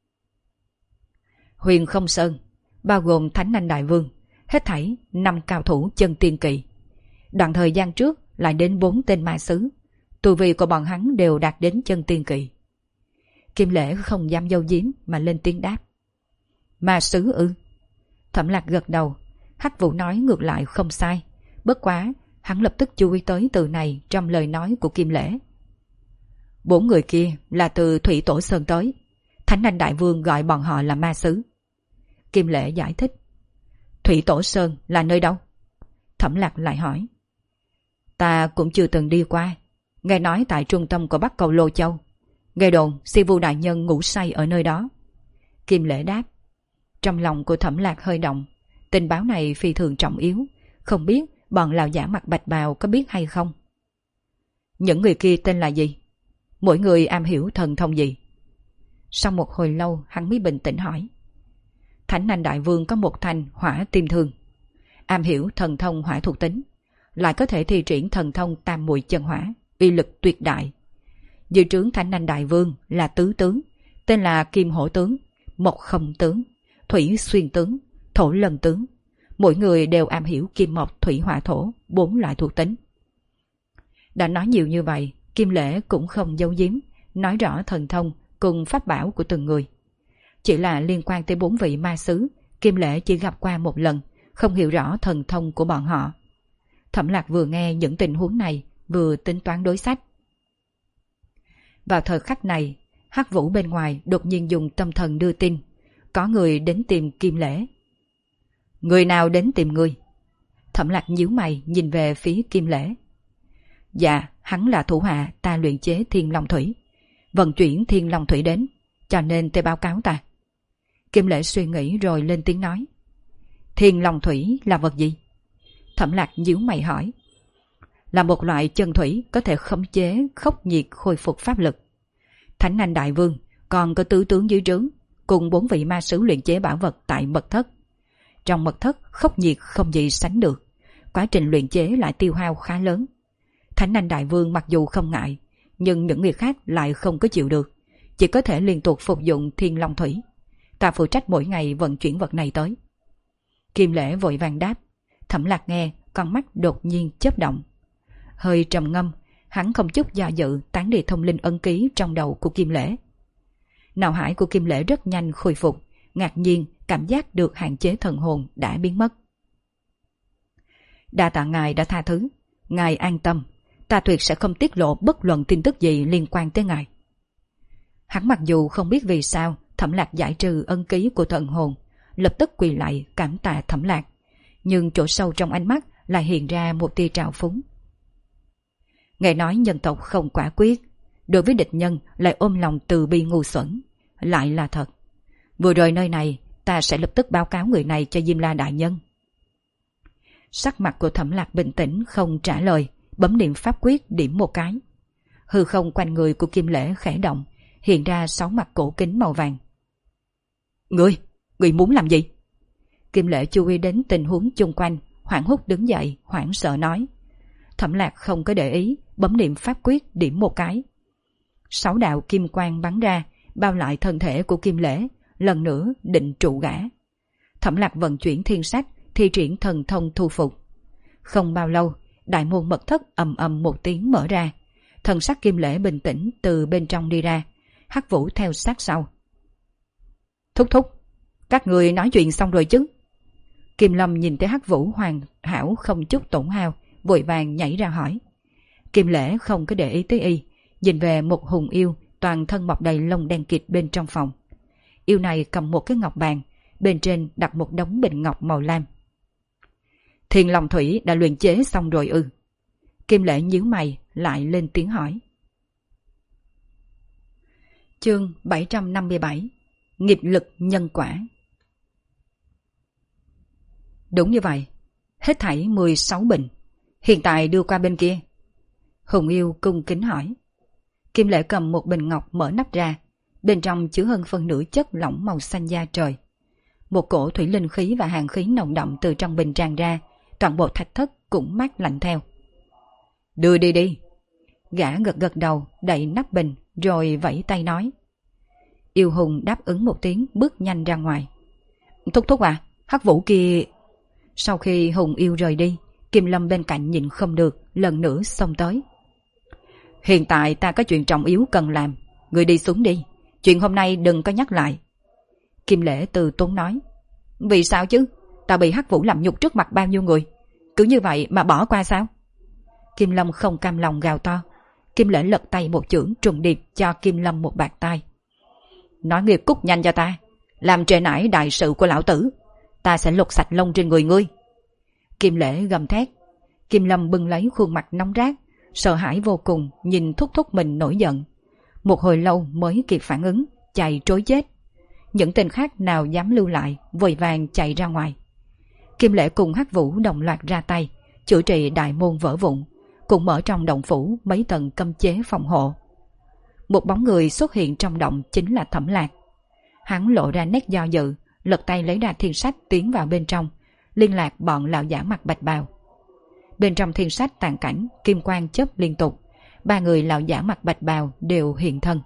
Huyền Không Sơn bao gồm Thánh Anh Đại Vương, hết thảy 5 cao thủ chân tiên kỳ. Đoạn thời gian trước lại đến 4 tên ma sứ, tu vi của bọn hắn đều đạt đến chân tiên kỳ. Kim Lễ không dám giấu giếm mà lên tiếng đáp. Ma sứ ư? Thẩm Lạc gật đầu. Hắc Vũ nói ngược lại không sai, bất quá hắn lập tức chú ý tới từ này trong lời nói của Kim Lễ. 4 người kia là từ Thủy Tổ Sơn tới, Thánh Anh Đại Vương gọi bọn họ là ma sứ. Kim Lễ giải thích. Thủy Tổ Sơn là nơi đâu? Thẩm Lạc lại hỏi. Ta cũng chưa từng đi qua, nghe nói tại trung tâm của Bắc Cầu Lô Châu, nghe đồn Si Vu đại nhân ngủ say ở nơi đó. Kim Lễ đáp. Trong lòng của Thẩm Lạc hơi động, tình báo này phi thường trọng yếu, không biết bọn lão giả mặc bạch bào có biết hay không. Những người kia tên là gì? Mỗi người am hiểu thần thông gì? Sau một hồi lâu hắn mới bình tĩnh hỏi. Thánh Anh Đại Vương có một thanh hỏa tim thương, am hiểu thần thông hỏa thuộc tính, lại có thể thi triển thần thông tam muội chân hỏa, uy lực tuyệt đại. Dưới trướng Thánh Anh Đại Vương là tứ tướng, tên là Kim Hổ tướng, Mộc Không tướng, Thủy Xuyên tướng, Thổ Lân tướng. Mỗi người đều am hiểu kim mộc thủy hỏa thổ 4 loại thuộc tính. Đã nói nhiều như vậy, Kim Lễ cũng không giấu giếm, nói rõ thần thông cùng pháp bảo của từng người. Chỉ là liên quan tới 4 vị ma sứ, Kim Lễ chỉ gặp qua một lần, không hiểu rõ thần thông của bọn họ. Thẩm Lạc vừa nghe những tình huống này, vừa tính toán đối sách. Vào thời khắc này, Hắc Vũ bên ngoài đột nhiên dùng tâm thần đưa tin, có người đến tìm Kim Lễ. Người nào đến tìm ngươi? Thẩm Lạc nhíu mày nhìn về phía Kim Lễ. Dạ, hắn là thủ hạ ta luyện chế Thiên Long Thủy, vận chuyển Thiên Long Thủy đến, cho nên tới báo cáo ta. Kim Lễ suy nghĩ rồi lên tiếng nói. Thiên Long Thủy là vật gì? Thẩm Lạc nhíu mày hỏi. Là một loại chân thủy có thể khống chế khốc nhiệt khôi phục pháp lực. Thánh Anh Đại Vương còn có tứ tướng dưới trướng, cùng 4 vị ma sứ luyện chế bảo vật tại mật thất. Trong mật thất khốc nhiệt không gì sánh được, quá trình luyện chế lại tiêu hao khá lớn. Thánh Anh Đại Vương mặc dù không ngại, nhưng những người khác lại không có chịu được, chỉ có thể liên tục phục dụng Thiên Long Thủy. Ta phụ trách mỗi ngày vận chuyển vật này tới. Kim Lễ vội vàng đáp. Thẩm Lạc nghe, con mắt đột nhiên chớp động. Hơi trầm ngâm, hắn không chút do dự tán đi thông linh ấn ký trong đầu của Kim Lễ. Não hải của Kim Lễ rất nhanh khôi phục, ngạc nhiên cảm giác được hạn chế thần hồn đã biến mất. Đa tạ ngài đã tha thứ, ngài an tâm, ta tuyệt sẽ không tiết lộ bất luận tin tức gì liên quan tới ngài. Hắn mặc dù không biết vì sao Thẩm Lạc giải trừ ân ký của thần hồn, lập tức quỳ lại cảm tạ Thẩm Lạc, nhưng chỗ sâu trong ánh mắt lại hiện ra một tia trào phúng. Ngài nói nhân tộc không quả quyết, đối với địch nhân lại ôm lòng từ bi ngu xuẩn, lại là thật. Vừa rồi nơi này, ta sẽ lập tức báo cáo người này cho Diêm La đại nhân. Sắc mặt của Thẩm Lạc bình tĩnh không trả lời, bấm niệm pháp quyết điểm một cái. Hư không quanh người của Kim Lễ khẽ động, hiện ra 6 mặt cổ kính màu vàng. Ngươi muốn làm gì? Kim Lễ chú ý đến tình huống chung quanh, hoảng hốt đứng dậy, hoảng sợ nói. Thẩm Lạc không có để ý, bấm niệm pháp quyết điểm một cái. 6 đạo kim quang bắn ra, bao lại thân thể của Kim Lễ, lần nữa định trụ gã. Thẩm Lạc vận chuyển thiên sách, thi triển thần thông thu phục. Không bao lâu, đại môn mật thất ầm ầm một tiếng mở ra. Thần sắc Kim Lễ bình tĩnh từ bên trong đi ra, Hắc Vũ theo sát sau. Thúc, các người nói chuyện xong rồi chứ? Kim Lâm nhìn thấy Hắc Vũ hoàn hảo không chút tổn hao, vội vàng nhảy ra hỏi. Kim Lễ không có để ý tới y, nhìn về một hùng yêu toàn thân mọc đầy lông đen kịt bên trong phòng. Yêu này cầm một cái ngọc bàn, bên trên đặt một đống bình ngọc màu lam. Thiên Long Thủy đã luyện chế xong rồi ư? Kim Lễ nhíu mày lại lên tiếng hỏi. Chương 757 Nghiệp lực nhân quả. Đúng như vậy, hết thảy 16 bình, hiện tại đưa qua bên kia. Hùng yêu cung kính hỏi. Kim Lễ cầm một bình ngọc mở nắp ra, bên trong chứa hơn phân nửa chất lỏng màu xanh da trời. Một cổ thủy linh khí và hàn khí nồng đậm từ trong bình tràn ra, toàn bộ thạch thất cũng mát lạnh theo. Đưa đi. Gã gật đầu đậy nắp bình rồi vẫy tay nói. Yêu hùng đáp ứng một tiếng, bước nhanh ra ngoài. Thúc à, Hắc Vũ kia. Sau khi hùng yêu rời đi, Kim Lâm bên cạnh nhìn không được, lần nữa xông tới. Hiện tại ta có chuyện trọng yếu cần làm, người đi xuống đi, chuyện hôm nay đừng có nhắc lại. Kim Lễ từ tốn nói. Vì sao chứ? Ta bị Hắc Vũ làm nhục trước mặt bao nhiêu người, cứ như vậy mà bỏ qua sao? Kim Lâm không cam lòng gào to. Kim Lễ lật tay một chưởng trùng điệp cho Kim Lâm một bạt tai. Nói ngươi cút nhanh cho ta, làm trễ nải đại sự của lão tử, ta sẽ lột sạch lông trên người ngươi. Kim Lễ gầm thét. Kim Lâm bưng lấy khuôn mặt nóng rát, sợ hãi vô cùng nhìn thúc mình nổi giận. Một hồi lâu mới kịp phản ứng, chạy trối chết. Những tên khác nào dám lưu lại, vội vàng chạy ra ngoài. Kim Lễ cùng Hắc Vũ đồng loạt ra tay, chữa trị đại môn vỡ vụn, cùng mở trong động phủ mấy tầng cấm chế phòng hộ. Một bóng người xuất hiện trong động chính là Thẩm Lạc. Hắn lộ ra nét do dự, lật tay lấy ra thiên sách tiến vào bên trong, liên lạc bọn lão giả mặc bạch bào. Bên trong thiên sách tàn cảnh, kim quang chớp liên tục, 3 người lão giả mặc bạch bào đều hiện thân.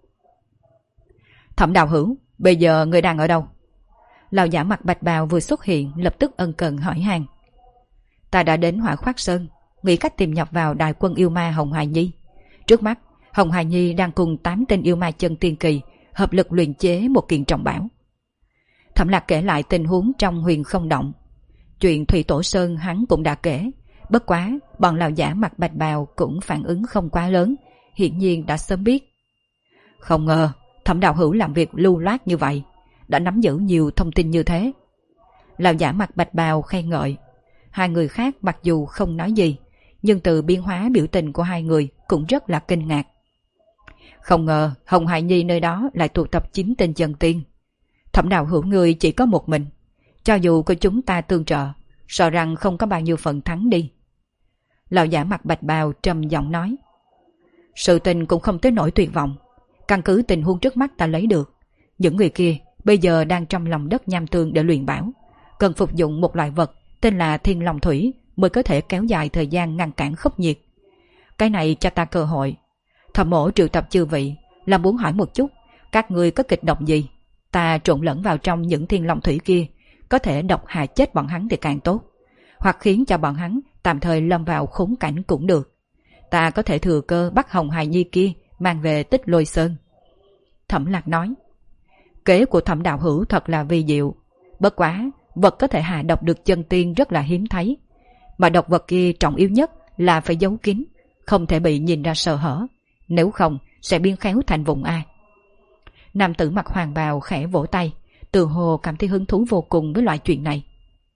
Thẩm đạo hữu, bây giờ người đang ở đâu? Lão giả mặc bạch bào vừa xuất hiện lập tức ân cần hỏi han. Ta đã đến Hỏa Khoát Sơn, nghĩ cách tìm nhập vào đại quân yêu ma Hồng Hoài Nhi. Trước mắt, Hồng Hoài Nhi đang cùng 8 tên yêu ma chân tiên kỳ hợp lực luyện chế một kiện trọng bảo. Thẩm Lạc kể lại tình huống trong huyền không động. Chuyện Thủy Tổ Sơn hắn cũng đã kể, Bất quá, bọn lão giả mặc bạch bào cũng phản ứng không quá lớn, hiển nhiên đã sớm biết. Không ngờ, Thẩm đạo hữu làm việc lưu loát như vậy, đã nắm giữ nhiều thông tin như thế. Lão giả mặc bạch bào khen ngợi. Hai người khác mặc dù không nói gì, nhưng từ biến hóa biểu tình của hai người cũng rất là kinh ngạc. Không ngờ Hồng Hải Nhi nơi đó lại tụ tập 9 tên chân tiên. Thẩm đạo hữu người chỉ có một mình, cho dù có chúng ta tương trợ, sợ rằng không có bao nhiêu phần thắng đi. Lão giả mặc bạch bào trầm giọng nói. Sự tình cũng không tới nỗi tuyệt vọng. Căn cứ tình huống trước mắt ta lấy được, những người kia bây giờ đang trong lòng đất nham tương để luyện bảo, cần phục dụng một loại vật tên là Thiên Long Thủy mới có thể kéo dài thời gian ngăn cản khốc nhiệt. Cái này cho ta cơ hội. Thẩm mổ triệu tập chư vị là muốn hỏi một chút, các ngươi có kịch độc gì, ta trộn lẫn vào trong những Thiên Long Thủy kia, có thể độc hại chết bọn hắn thì càng tốt, hoặc khiến cho bọn hắn tạm thời lâm vào khốn cảnh cũng được. Ta có thể thừa cơ bắt Hồng Hài Nhi kia mang về Tích Lôi Sơn. Thẩm Lạc nói. Kế của Thẩm đạo hữu thật là vi diệu, bất quá vật có thể hạ độc được chân tiên rất là hiếm thấy, mà độc vật kia trọng yếu nhất là phải giấu kín, không thể bị nhìn ra sơ hở, nếu không sẽ biến khéo thành vùng A. Nam tử mặc hoàng bào khẽ vỗ tay, từ hồ cảm thấy hứng thú vô cùng với loại chuyện này.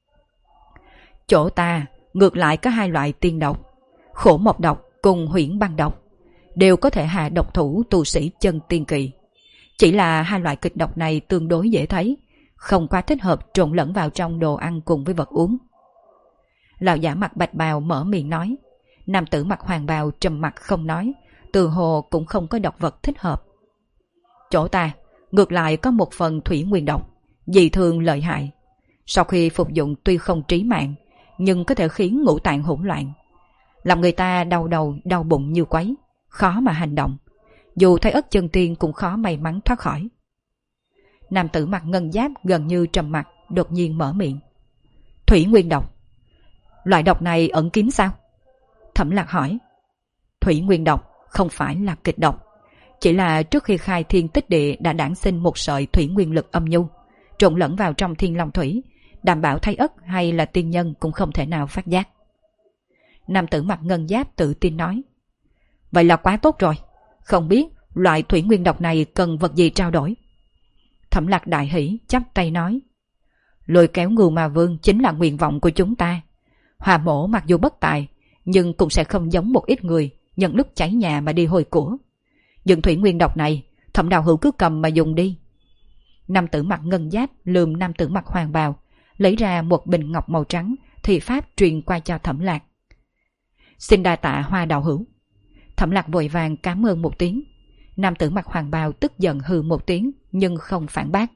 Chỗ ta ngược lại có hai loại tiên độc, Khổ Mộc độc cùng Huyễn Băng độc, đều có thể hạ độc thủ tu sĩ chân tiên kỳ. Chỉ là hai loại kịch độc này tương đối dễ thấy, không quá thích hợp trộn lẫn vào trong đồ ăn cùng với vật uống. Lão giả mặc bạch bào mở miệng nói. Nam tử mặc hoàng bào trầm mặc không nói, từ hồ cũng không có độc vật thích hợp. Chỗ ta ngược lại có một phần thủy nguyên độc, dị thường lợi hại. Sau khi phục dụng tuy không trí mạng, nhưng có thể khiến ngũ tạng hỗn loạn, làm người ta đau đầu đau bụng như quấy, khó mà hành động. Dù thấy ất chân tiên cũng khó may mắn thoát khỏi. Nam tử mặc ngân giáp gần như trầm mặc, đột nhiên mở miệng. Thủy nguyên độc. Loại độc này ẩn kín sao? Thẩm Lạc hỏi. Thủy nguyên độc không phải là kịch độc, chỉ là trước khi khai thiên tích địa đã đản sinh một sợi thủy nguyên lực âm nhu, trộn lẫn vào trong Thiên Long Thủy, đảm bảo thay ất hay là tiên nhân cũng không thể nào phát giác. Nam tử mặc ngân giáp tự tin nói. Vậy là quá tốt rồi, không biết loại thủy nguyên độc này cần vật gì trao đổi? Thẩm Lạc đại hỉ chắp tay nói. Lôi kéo Ngưu Ma Vương chính là nguyện vọng của chúng ta. Hòa mổ mặc dù bất tài, nhưng cũng sẽ không giống một ít người nhận lúc cháy nhà mà đi hồi của. Những thủy nguyên độc này Thẩm đạo hữu cứ cầm mà dùng đi. Nam tử mặc ngân giáp lườm nam tử mặc hoàng bào, lấy ra một bình ngọc màu trắng, thì pháp truyền qua cho Thẩm Lạc. Xin đa tạ Hoa đạo hữu. Thẩm Lạc vội vàng cảm ơn một tiếng. Nam tử mặc hoàng bào tức giận hừ một tiếng nhưng không phản bác.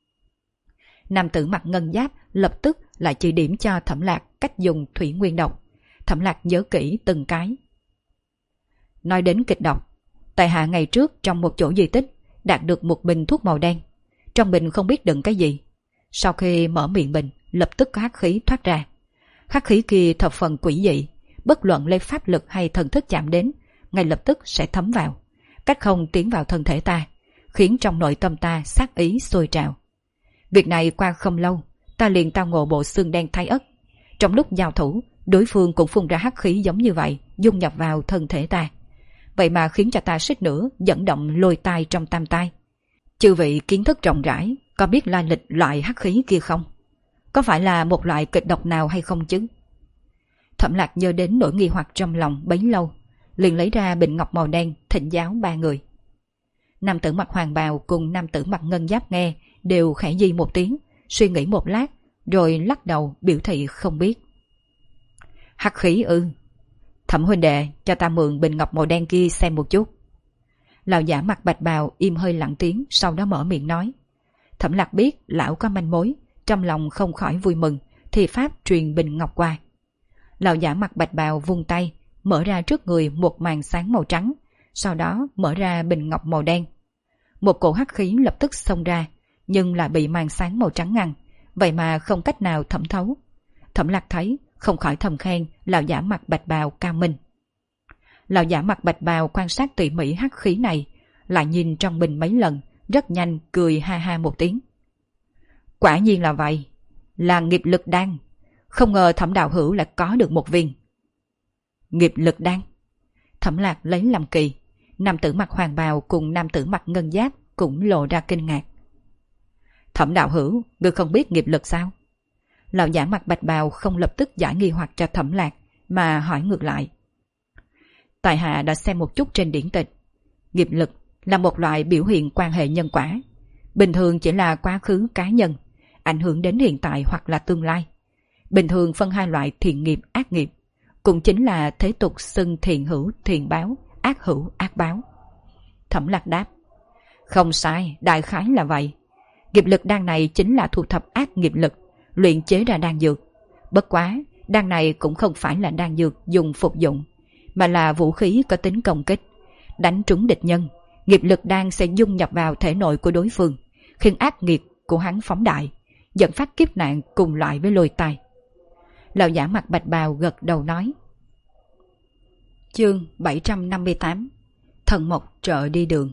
Nam tử mặc ngân giáp lập tức lại chỉ điểm cho Thẩm Lạc cách dùng thủy nguyên độc. Thẩm Lạc nhớ kỹ từng cái. Nói đến kịch độc, tại hạ ngày trước trong một chỗ di tích đạt được một bình thuốc màu đen, trong bình không biết đựng cái gì. Sau khi mở miệng bình, lập tức có hắc khí thoát ra. Hắc khí kia thập phần quỷ dị, bất luận lấy pháp lực hay thần thức chạm đến, ngay lập tức sẽ thấm vào, cách không tiến vào thân thể ta, khiến trong nội tâm ta sát ý sôi trào. Việc này qua không lâu, ta liền tao ngộ bộ xương đen thái ất. Trong lúc giao thủ, đối phương cũng phun ra hắc khí giống như vậy, dung nhập vào thân thể ta. Vậy mà khiến cho ta suýt nữa dẫn động lôi tai trong tam tai. Chư vị kiến thức rộng rãi, có biết lai lịch loại hắc khí kia không? Có phải là một loại kịch độc nào hay không chứ? Thẩm Lạc nhớ đến nỗi nghi hoặc trong lòng bấy lâu, liền lấy ra bình ngọc màu đen thỉnh giáo ba người. Nam tử mặc hoàng bào cùng nam tử mặc ngân giáp nghe đều khẽ di một tiếng, suy nghĩ một lát, rồi lắc đầu biểu thị không biết. Hắc khí ư? Thẩm huynh đệ, cho ta mượn bình ngọc màu đen kia xem một chút. Lão giả mặc bạch bào im hơi lặng tiếng, sau đó mở miệng nói. Thẩm Lạc biết lão có manh mối, trong lòng không khỏi vui mừng, thì pháp truyền bình ngọc qua. Lão giả mặc bạch bào vung tay, mở ra trước người một màn sáng màu trắng, sau đó mở ra bình ngọc màu đen. Một cổ hắc khí lập tức xông ra, nhưng lại bị màn sáng màu trắng ngăn, vậy mà không cách nào thẩm thấu. Thẩm Lạc thấy, không khỏi thầm khen lão giả mặc bạch bào cao minh. Lão giả mặc bạch bào quan sát tỉ mỉ hắc khí này, lại nhìn trong bình mấy lần, rất nhanh cười ha ha một tiếng. Quả nhiên là vậy, là nghiệp lực đan. Không ngờ Thẩm đạo hữu lại có được một viên. Nghiệp lực đan. Thẩm Lạc lấy làm kỳ. Nam tử mặc hoàng bào cùng nam tử mặc ngân giáp cũng lộ ra kinh ngạc. Thẩm đạo hữu, ngươi không biết nghiệp lực sao? Lão giả mặc bạch bào không lập tức giải nghi hoặc cho Thẩm Lạc mà hỏi ngược lại. Tại hạ đã xem một chút trên điển tịch. Nghiệp lực là một loại biểu hiện quan hệ nhân quả. Bình thường chỉ là quá khứ cá nhân, ảnh hưởng đến hiện tại hoặc là tương lai. Bình thường phân hai loại thiện nghiệp, ác nghiệp, cũng chính là thế tục xưng thiện hữu thiện báo, ác hữu ác báo. Thẩm Lạc đáp. Không sai, đại khái là vậy. Nghiệp lực đan này chính là thu thập ác nghiệp lực, luyện chế ra đan dược. Bất quá, đan này cũng không phải là đan dược dùng phục dụng, mà là vũ khí có tính công kích. Đánh trúng địch nhân, nghiệp lực đan sẽ dung nhập vào thể nội của đối phương, khiến ác nghiệp của hắn phóng đại, dẫn phát kiếp nạn cùng loại với lôi tai. Lão giả mặc bạch bào gật đầu nói. Chương 758. Thần mộc trợ đi đường.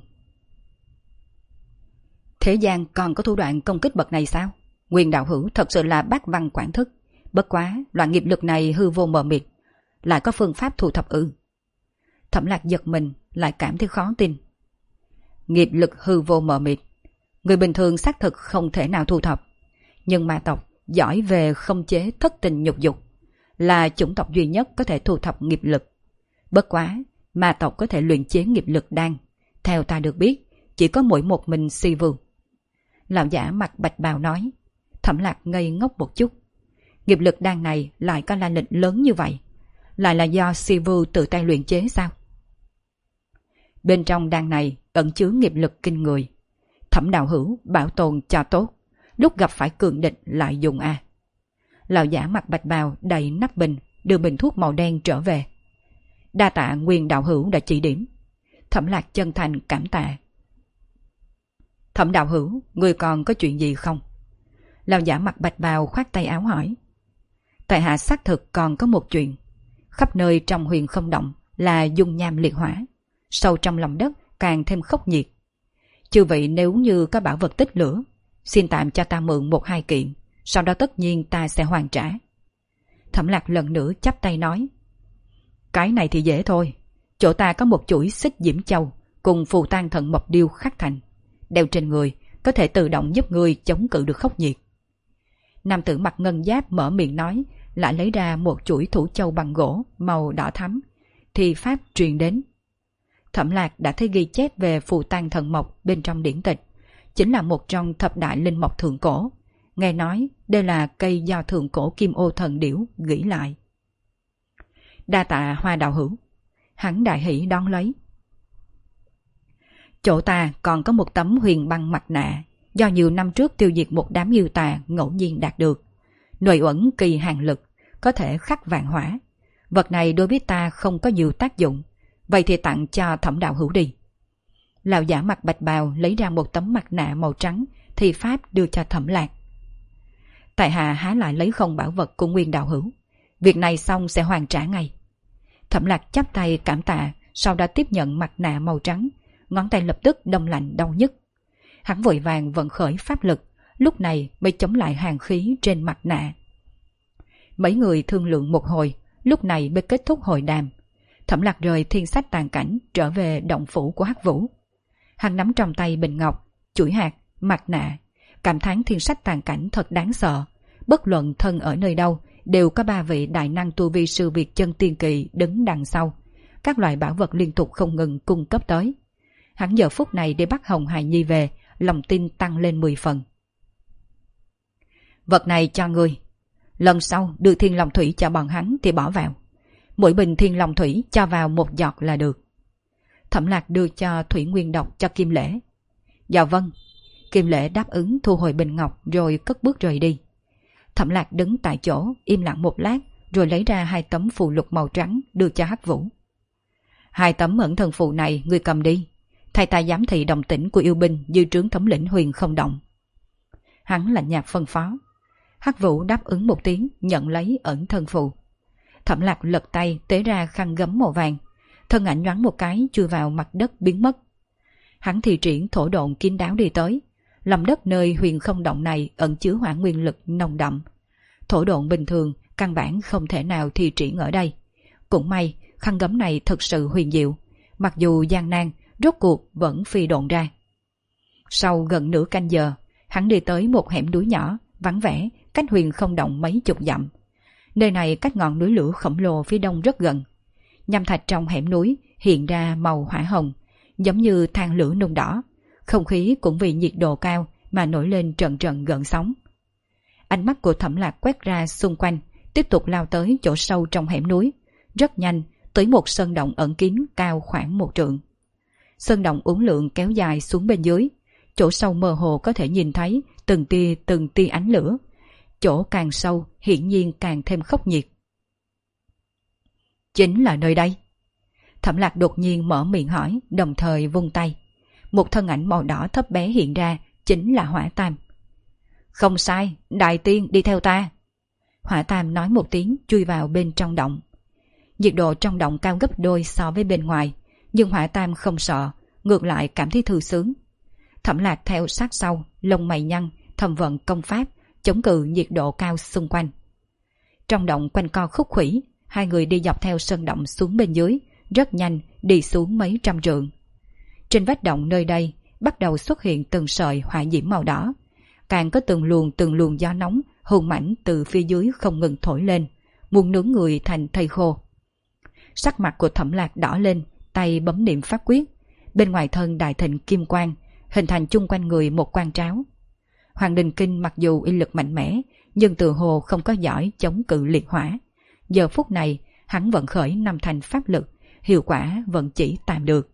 Thế gian còn có thủ đoạn công kích bậc này sao? Nguyên đạo hữu thật sự là bác văn quản thức. Bất quá, loại nghiệp lực này hư vô mờ mịt, lại có phương pháp thu thập ư? Thẩm Lạc giật mình, lại cảm thấy khó tin. Nghiệp lực hư vô mờ mịt, người bình thường xác thực không thể nào thu thập. Nhưng ma tộc giỏi về không chế thất tình nhục dục, là chủng tộc duy nhất có thể thu thập nghiệp lực. Bất quá, ma tộc có thể luyện chế nghiệp lực đan, theo ta được biết, chỉ có mỗi một mình Si Vương. Lão giả mặc bạch bào nói. Thẩm Lạc ngây ngốc một chút. Nghiệp lực đan này lại có la lịch lớn như vậy, lại là do Si Vương tự tay luyện chế sao? Bên trong đan này ẩn chứa nghiệp lực kinh người. Thẩm đạo hữu bảo tồn cho tốt, lúc gặp phải cường địch lại dùng a. Lão giả mặc bạch bào đầy nắp bình, đưa bình thuốc màu đen trở về. Đa tạ Nguyên đạo hữu đã chỉ điểm. Thẩm Lạc chân thành cảm tạ. Thẩm đạo hữu, ngươi còn có chuyện gì không? Lão giả mặc bạch bào khoát tay áo hỏi. Tại hạ xác thực còn có một chuyện. Khắp nơi trong huyền không động là dung nham liệt hỏa, sâu trong lòng đất càng thêm khốc nhiệt. Chư vị nếu như có bảo vật tích lửa, xin tạm cho ta mượn 1-2 kiện, sau đó tất nhiên ta sẽ hoàn trả. Thẩm Lạc lần nữa chắp tay nói. Cái này thì dễ thôi. Chỗ ta có một chuỗi xích diễm châu cùng phù tang thần mộc điêu khắc thành, đeo trên người có thể tự động giúp người chống cự được khốc nhiệt. Nam tử mặc ngân giáp mở miệng nói, lại lấy ra một chuỗi thủ châu bằng gỗ màu đỏ thắm, thì pháp truyền đến. Thẩm Lạc đã thấy ghi chép về phù tang thần mộc bên trong điển tịch, chính là một trong thập đại linh mộc thượng cổ. Nghe nói đây là cây do thượng cổ kim ô thần điểu gửi lại. Đa tạ Hoa đạo hữu. Hắn đại hỷ đón lấy. Chỗ ta còn có một tấm huyền băng mặt nạ, do nhiều năm trước tiêu diệt một đám yêu tà ngẫu nhiên đạt được. Nội uẩn kỳ hàng lực, có thể khắc vạn hỏa. Vật này đối với ta không có nhiều tác dụng, vậy thì tặng cho Thẩm đạo hữu đi. Lão giả mặc bạch bào lấy ra một tấm mặt nạ màu trắng, thì pháp đưa cho Thẩm Lạc. Tại hạ há lại lấy không bảo vật của Nguyên đạo hữu, việc này xong sẽ hoàn trả ngay. Thẩm Lạc chắp tay cảm tạ, sau đó tiếp nhận mặt nạ màu trắng, ngón tay lập tức đông lạnh đau nhức. Hắn vội vàng vận khởi pháp lực, lúc này mới chống lại hàn khí trên mặt nạ. Mấy người thương lượng một hồi, lúc này mới kết thúc hội đàm. Thẩm Lạc rời thiên sách tàn cảnh trở về động phủ của Hắc Vũ. Hắn nắm trong tay bình ngọc, chuỗi hạt, mặt nạ, cảm thán thiên sách tàn cảnh thật đáng sợ. Bất luận thân ở nơi đâu, đều có 3 vị đại năng tu vi sư Việt chân tiên kỳ đứng đằng sau. Các loại bảo vật liên tục không ngừng cung cấp tới. Hắn giờ phút này để bắt Hồng Hài Nhi về, lòng tin tăng lên 10 phần. Vật này cho ngươi. Lần sau đưa thiên long thủy cho bọn hắn thì bỏ vào. Mỗi bình thiên long thủy cho vào 1 giọt là được. Thẩm Lạc đưa cho Thủy Nguyên Độc cho Kim Lễ. Dạ vâng. Kim Lễ đáp ứng thu hồi bình ngọc rồi cất bước rời đi. Thẩm Lạc đứng tại chỗ im lặng một lát, rồi lấy ra 2 tấm phù lục màu trắng đưa cho Hắc Vũ. 2 tấm ẩn thần phù này ngươi cầm đi, thay ta giám thị động tĩnh của yêu binh dư trướng thống lĩnh huyền không động. Hắn lạnh nhạt phân phó. Hắc Vũ đáp ứng một tiếng, nhận lấy ẩn thân phù. Thẩm Lạc lật tay tế ra khăn gấm màu vàng, thân ảnh nhoáng một cái chui vào mặt đất biến mất. Hắn thi triển thổ độn kín đáo đi tới. Lòng đất nơi huyền không động này ẩn chứa hỏa nguyên lực nồng đậm. Thổ độn bình thường căn bản không thể nào thi triển ở đây. Cũng may khăn gấm này thực sự huyền diệu, mặc dù gian nan, rốt cuộc vẫn phi độn ra. Sau gần nửa canh giờ, hắn đi tới một hẻm núi nhỏ, vắng vẻ, cách Huyền Không Động mấy chục dặm. Nơi này cách ngọn núi lửa khổng lồ phía đông rất gần. Nham thạch trong hẻm núi hiện ra màu hỏa hồng, giống như than lửa nung đỏ. Không khí cũng vì nhiệt độ cao mà nổi lên trận trận gợn sóng. Ánh mắt của Thẩm Lạc quét ra xung quanh, tiếp tục lao tới chỗ sâu trong hẻm núi. Rất nhanh, tới một sơn động ẩn kín cao khoảng 1 trượng. Sơn động uốn lượn kéo dài xuống bên dưới. Chỗ sâu mơ hồ có thể nhìn thấy từng tia ánh lửa. Chỗ càng sâu hiển nhiên càng thêm khốc nhiệt. Chính là nơi đây. Thẩm Lạc đột nhiên mở miệng hỏi, đồng thời vung tay. Một thân ảnh màu đỏ thấp bé hiện ra, chính là Hỏa Tam. Không sai, đại tiên đi theo ta. Hỏa Tam nói một tiếng, chui vào bên trong động. Nhiệt độ trong động cao gấp đôi so với bên ngoài, nhưng Hỏa Tam không sợ, ngược lại cảm thấy thư sướng. Thẩm Lạc theo sát sau, lông mày nhăn, thầm vận công pháp, chống cự nhiệt độ cao xung quanh. Trong động quanh co khúc khuỷu, hai người đi dọc theo sơn động xuống bên dưới, rất nhanh đi xuống mấy trăm trượng. Trên vách động nơi đây bắt đầu xuất hiện từng sợi hỏa diễm màu đỏ, càng có từng luồng gió nóng hùng mãnh từ phía dưới không ngừng thổi lên, muốn nướng người thành thây khô. Sắc mặt của Thẩm Lạc đỏ lên, tay bấm niệm pháp quyết, bên ngoài thân đại thịnh kim quang, hình thành chung quanh người một quang tráo. Hoàng Đình Kinh mặc dù uy lực mạnh mẽ, nhưng tự hồ không có giỏi chống cự liệt hỏa. Giờ phút này, hắn vận khởi 5 thành pháp lực, hiệu quả vẫn chỉ tạm được.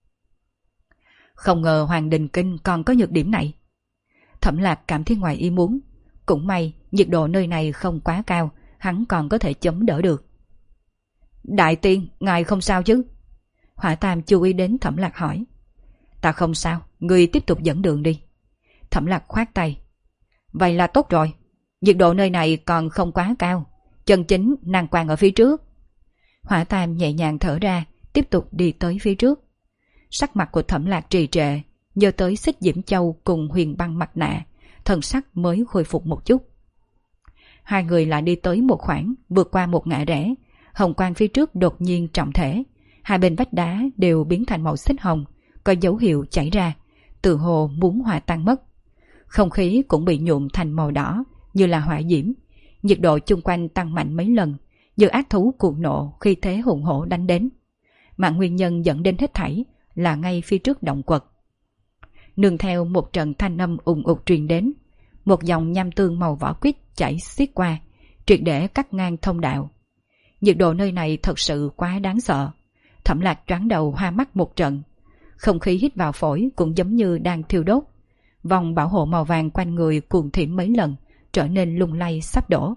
Không ngờ Hoàng Đình Kinh còn có nhược điểm này. Thẩm Lạc cảm thấy ngoài ý muốn. Cũng may, nhiệt độ nơi này không quá cao, hắn còn có thể chống đỡ được. Đại tiên, ngài không sao chứ? Hỏa Tam chú ý đến Thẩm Lạc hỏi. Ta không sao, ngươi tiếp tục dẫn đường đi. Thẩm Lạc khoát tay. Vậy là tốt rồi, nhiệt độ nơi này còn không quá cao, chân chính nàng quang ở phía trước. Hỏa Tam nhẹ nhàng thở ra, tiếp tục đi tới phía trước. Sắc mặt của Thẩm Lạc trì trệ, nhớ tới Xích Diễm Châu cùng Huyền Băng mặt nạ, thần sắc mới khôi phục một chút. Hai người lại đi tới một khoảng, vượt qua một ngã rẽ, hồng quang phía trước đột nhiên trọng thể, hai bên vách đá đều biến thành màu xích hồng, có dấu hiệu chảy ra, tự hồ muốn hòa tan mất. Không khí cũng bị nhuộm thành màu đỏ, như là hỏa diễm. Nhiệt độ chung quanh tăng mạnh mấy lần, như ác thú cuồng nộ khi thế hùng hổ đánh đến. Mà nguyên nhân dẫn đến hết thảy là ngay phía trước động quật. Nương theo một trận thanh âm ùng ục truyền đến, một dòng nham tương màu vỏ quýt chảy xiết qua, triệt để cắt ngang thông đạo. Nhiệt độ nơi này thật sự quá đáng sợ. Thẩm Lạc choáng đầu hoa mắt một trận. Không khí hít vào phổi cũng giống như đang thiêu đốt. Vòng bảo hộ màu vàng quanh người cuồng thiểm mấy lần, trở nên lung lay sắp đổ.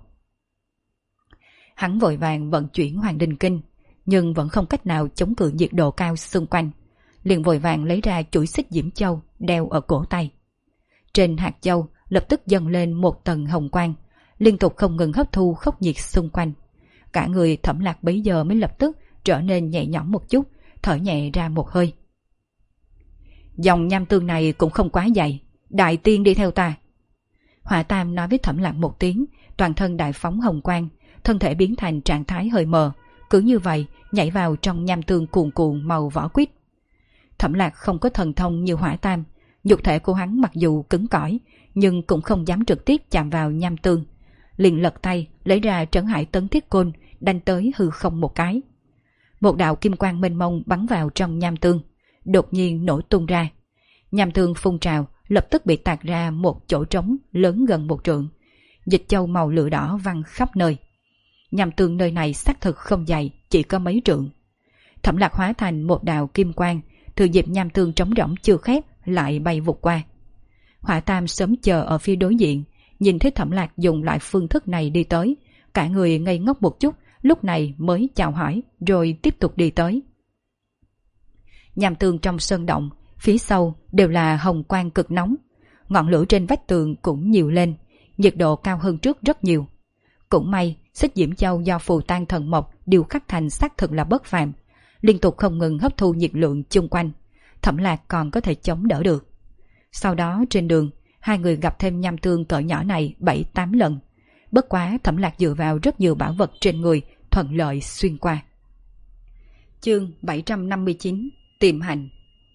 Hắn vội vàng vận chuyển Hoàng Đình Kinh, nhưng vẫn không cách nào chống cự nhiệt độ cao xung quanh. Liền vội vàng lấy ra chuỗi Xích Diễm Châu đeo ở cổ tay. Trên hạt châu lập tức dâng lên một tầng hồng quang, liên tục không ngừng hấp thu khốc nhiệt xung quanh. Cả người Thẩm Lạc bấy giờ mới lập tức trở nên nhẹ nhõm một chút, thở nhẹ ra một hơi. Dòng nham tương này cũng không quá dày, đại tiên đi theo ta. Hỏa Tam nói với Thẩm Lạc một tiếng, toàn thân đại phóng hồng quang, thân thể biến thành trạng thái hơi mờ, cứ như vậy nhảy vào trong nham tương cuồn cuộn màu vỏ quýt. Thẩm Lạc không có thần thông như Hỏa Tam, nhục thể của hắn mặc dù cứng cỏi, nhưng cũng không dám trực tiếp chạm vào nham tương. Liền lật tay lấy ra Trấn Hải Tấn Thiết Côn, đánh tới hư không một cái. Một đạo kim quang mênh mông bắn vào trong nham tương, đột nhiên nổ tung ra. Nham tương phun trào, lập tức bị tạc ra một chỗ trống lớn gần 1 trượng. Dịch châu màu lửa đỏ văng khắp nơi. Nham tương nơi này xác thực không dày, chỉ có mấy trượng. Thẩm Lạc hóa thành một đạo kim quang, thừa dịp nham tương trống rỗng chưa khép lại bay vụt qua. Hỏa Tam sớm chờ ở phía đối diện, nhìn thấy Thẩm Lạc dùng loại phương thức này đi tới, cả người ngây ngốc một chút, lúc này mới chào hỏi rồi tiếp tục đi tới. Nham tương trong sơn động, phía sau đều là hồng quang cực nóng, ngọn lửa trên vách tường cũng nhiều lên, nhiệt độ cao hơn trước rất nhiều. Cũng may, Xích Diễm Châu do phù tan thần mộc điều khắc thành xác thực là bất phàm, liên tục không ngừng hấp thu nhiệt lượng chung quanh, Thẩm Lạc còn có thể chống đỡ được. Sau đó trên đường, hai người gặp thêm nham tương cỡ nhỏ này 7-8 lần. Bất quá Thẩm Lạc dựa vào rất nhiều bảo vật trên người, thuận lợi xuyên qua. Chương 759 Tìm hành.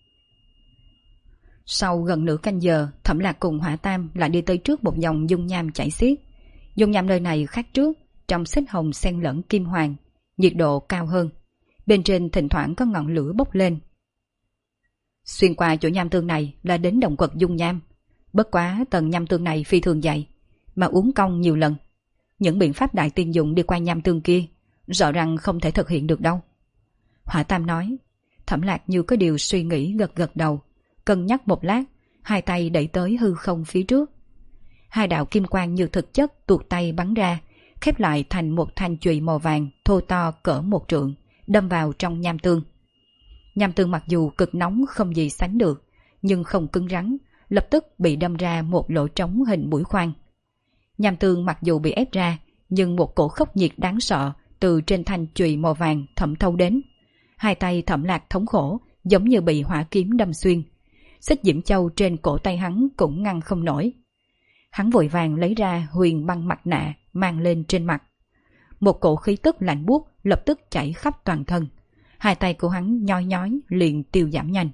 Sau gần nửa canh giờ, Thẩm Lạc cùng Hỏa Tam lại đi tới trước một dòng dung nham chảy xiết. Dung nham nơi này khác trước, trong xích hồng xen lẫn kim hoàng, nhiệt độ cao hơn. Bên trên thỉnh thoảng có ngọn lửa bốc lên. Xuyên qua chỗ nham tương này là đến động quật dung nham. Bất quá tầng nham tương này phi thường dày, mà uốn cong nhiều lần. Những biện pháp đại tiên dụng đi qua nham tương kia, rõ ràng không thể thực hiện được đâu. Hỏa Tam nói. Thẩm Lạc như có điều suy nghĩ gật gật đầu, cân nhắc một lát, hai tay đẩy tới hư không phía trước. Hai đạo kim quang như thực chất tuột tay bắn ra, khép lại thành một thanh chùy màu vàng thô to cỡ một trượng, đâm vào trong nham tương. Nham tương mặc dù cực nóng không gì sánh được, nhưng không cứng rắn, lập tức bị đâm ra một lỗ trống hình mũi khoan. Nham tương mặc dù bị ép ra, nhưng một cổ khốc nhiệt đáng sợ từ trên thanh chùy màu vàng thẩm thấu đến. Hai tay Thẩm Lạc thống khổ, giống như bị hỏa kiếm đâm xuyên. Xích diễm châu trên cổ tay hắn cũng ngăn không nổi. Hắn vội vàng lấy ra huyền băng mặt nạ mang lên trên mặt. Một cổ khí tức lạnh buốt lập tức chảy khắp toàn thân. Hai tay của hắn nhói nhói liền tiêu giảm nhanh.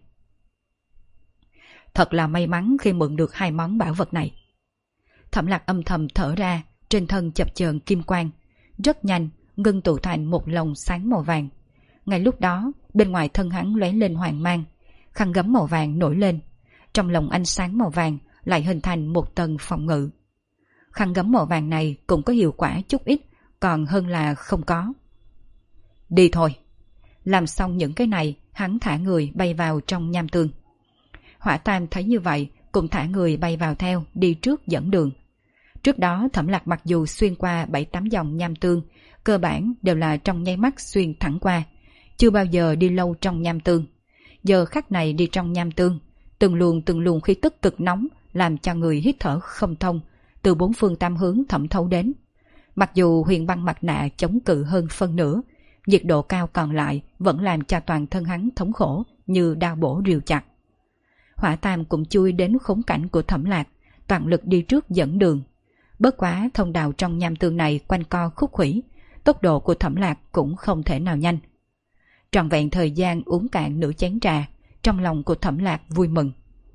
Thật là may mắn khi mượn được hai món bảo vật này. Thẩm Lạc âm thầm thở ra, trên thân chập chờn kim quang, rất nhanh ngưng tụ thành một lồng sáng màu vàng. Ngay lúc đó, bên ngoài thân hắn lóe lên hoàng mang, khăn gấm màu vàng nổi lên, trong lồng ánh sáng màu vàng lại hình thành một tầng phòng ngự. Khăn gấm màu vàng này cũng có hiệu quả chút ít, còn hơn là không có. Đi thôi. Làm xong những cái này, hắn thả người bay vào trong nham tương. Hỏa Tam thấy như vậy, cũng thả người bay vào theo, đi trước dẫn đường. Trước đó Thẩm Lạc mặc dù xuyên qua 7-8 dòng nham tương, cơ bản đều là trong nháy mắt xuyên thẳng qua, chưa bao giờ đi lâu trong nham tương. Giờ khắc này đi trong nham tương, từng luồng khí tức cực nóng làm cho người hít thở không thông, từ bốn phương tám hướng thẩm thấu đến. Mặc dù huyền băng mặt nạ chống cự hơn phân nửa, nhiệt độ cao còn lại vẫn làm cho toàn thân hắn thống khổ như đao bổ rìu chặt. Hỏa Tam cũng chui đến khốn cảnh của Thẩm Lạc, toàn lực đi trước dẫn đường. Bất quá thông đạo trong nham tương này quanh co khúc khuỷu, tốc độ của Thẩm Lạc cũng không thể nào nhanh. Trọn vẹn thời gian uống cạn nửa chén trà, trong lòng của Thẩm Lạc vui mừng.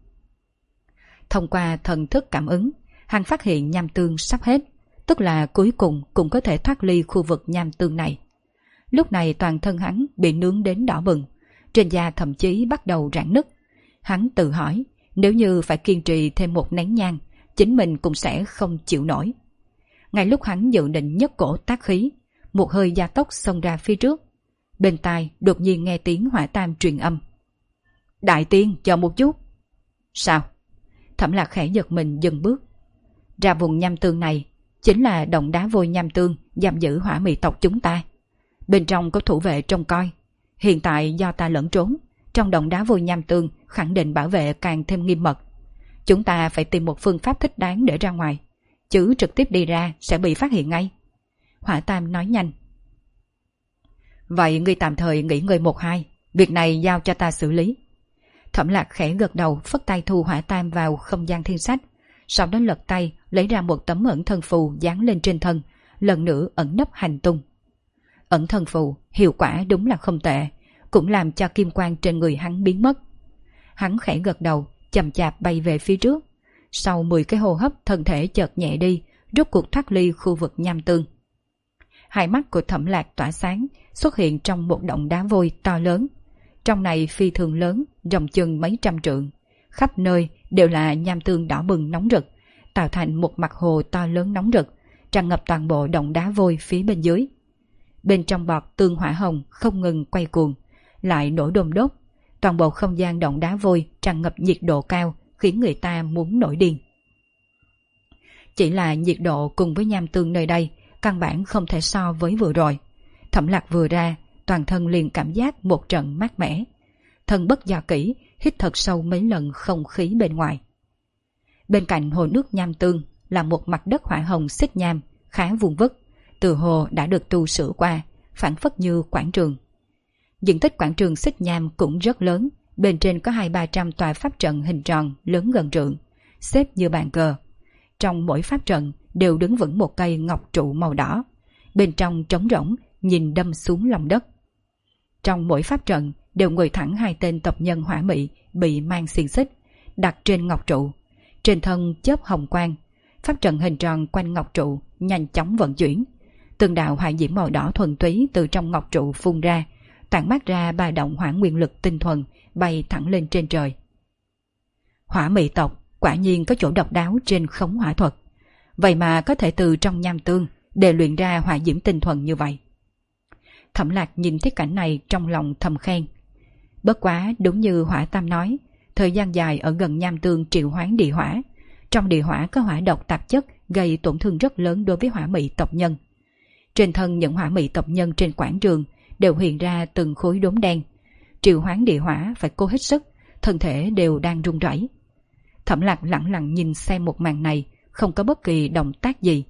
Thông qua thần thức cảm ứng, hắn phát hiện nham tương sắp hết, tức là cuối cùng cũng có thể thoát ly khu vực nham tương này. Lúc này toàn thân hắn bị nướng đến đỏ bừng, trên da thậm chí bắt đầu rạn nứt. Hắn tự hỏi, nếu như phải kiên trì thêm một nén nhang, chính mình cũng sẽ không chịu nổi. Ngay lúc hắn dự định nhấc cổ tác khí, một hơi gia tốc xông ra phía trước. Bên tai đột nhiên nghe tiếng Hỏa Tam truyền âm. Đại tiên, chờ một chút. Sao? Thẩm Lạc khẽ giật mình dừng bước. Ra vùng nham tương này chính là động đá vôi nham tương giam giữ hỏa mị tộc chúng ta. Bên trong có thủ vệ trông coi. Hiện tại do ta lẫn trốn, trong động đá vôi nham tương khẳng định bảo vệ càng thêm nghiêm mật. Chúng ta phải tìm một phương pháp thích đáng để ra ngoài, chứ trực tiếp đi ra sẽ bị phát hiện ngay. Hỏa Tam nói nhanh. Vậy ngươi tạm thời nghỉ ngơi 1-2, việc này giao cho ta xử lý. Thẩm Lạc khẽ gật đầu, phất tay thu Hỏa Tam vào không gian thiên sách, sau đó lật tay lấy ra một tấm ẩn thân phù dán lên trên thân, lần nữa ẩn nấp hành tung. Ẩn thân phù hiệu quả đúng là không tệ, cũng làm cho kim quang trên người hắn biến mất. Hắn khẽ gật đầu, chậm chạp bay về phía trước. Sau 10 cái hô hấp, thân thể chợt nhẹ đi, rốt cuộc thoát ly khu vực nham tương. Hai mắt của Thẩm Lạc tỏa sáng, xuất hiện trong một động đá vôi to lớn. Trong này phi thường lớn, rộng chừng mấy trăm trượng. Khắp nơi đều là nham tương đỏ bừng nóng rực, tạo thành một mặt hồ to lớn nóng rực, tràn ngập toàn bộ động đá vôi phía bên dưới. Bên trong bọt tương hỏa hồng không ngừng quay cuồng, lại nổi đom đốt. Toàn bộ không gian động đá vôi tràn ngập nhiệt độ cao, khiến người ta muốn nổi điên. Chỉ là nhiệt độ cùng với nham tương nơi đây căn bản không thể so với vừa rồi. Thẩm Lạc vừa ra, toàn thân liền cảm giác một trận mát mẻ. Thân bất do kỹ, hít thật sâu mấy lần không khí bên ngoài. Bên cạnh hồ nước nham tương là một mặt đất hỏa hồng xích nham, khá vuông vức, từ hồ đã được tu sửa qua, phản phất như quảng trường. Diện tích quảng trường xích nham cũng rất lớn, bên trên có 200-300 tòa pháp trận hình tròn lớn gần trượng, xếp như bàn cờ. Trong mỗi pháp trận đều đứng vững một cây ngọc trụ màu đỏ, bên trong trống rỗng, nhìn đâm xuống lòng đất. Trong mỗi pháp trận đều ngồi thẳng hai tên tộc nhân hỏa mị bị mang xiềng xích, đặt trên ngọc trụ. Trên thân chớp hồng quang, pháp trận hình tròn quanh ngọc trụ nhanh chóng vận chuyển. Từng đạo hỏa diễm màu đỏ thuần túy từ trong ngọc trụ phun ra, tản mát ra ba động hỏa nguyên lực tinh thuần bay thẳng lên trên trời. Hỏa mị tộc quả nhiên có chỗ độc đáo trên khống hỏa thuật, vậy mà có thể từ trong nham tương để luyện ra hỏa diễm tinh thuần như vậy. Thẩm Lạc nhìn thấy cảnh này trong lòng thầm khen. Bất quá đúng như Hỏa Tam nói, thời gian dài ở gần nham tương triệu hoán địa hỏa, trong địa hỏa có hỏa độc tạp chất gây tổn thương rất lớn đối với hỏa mị tộc nhân. Trên thân những hỏa mị tộc nhân trên quảng trường đều hiện ra từng khối đốm đen. Triệu hoán địa hỏa phải cố hết sức, thân thể đều đang run rẩy. Thẩm Lạc lặng lặng nhìn xem một màn này, không có bất kỳ động tác gì.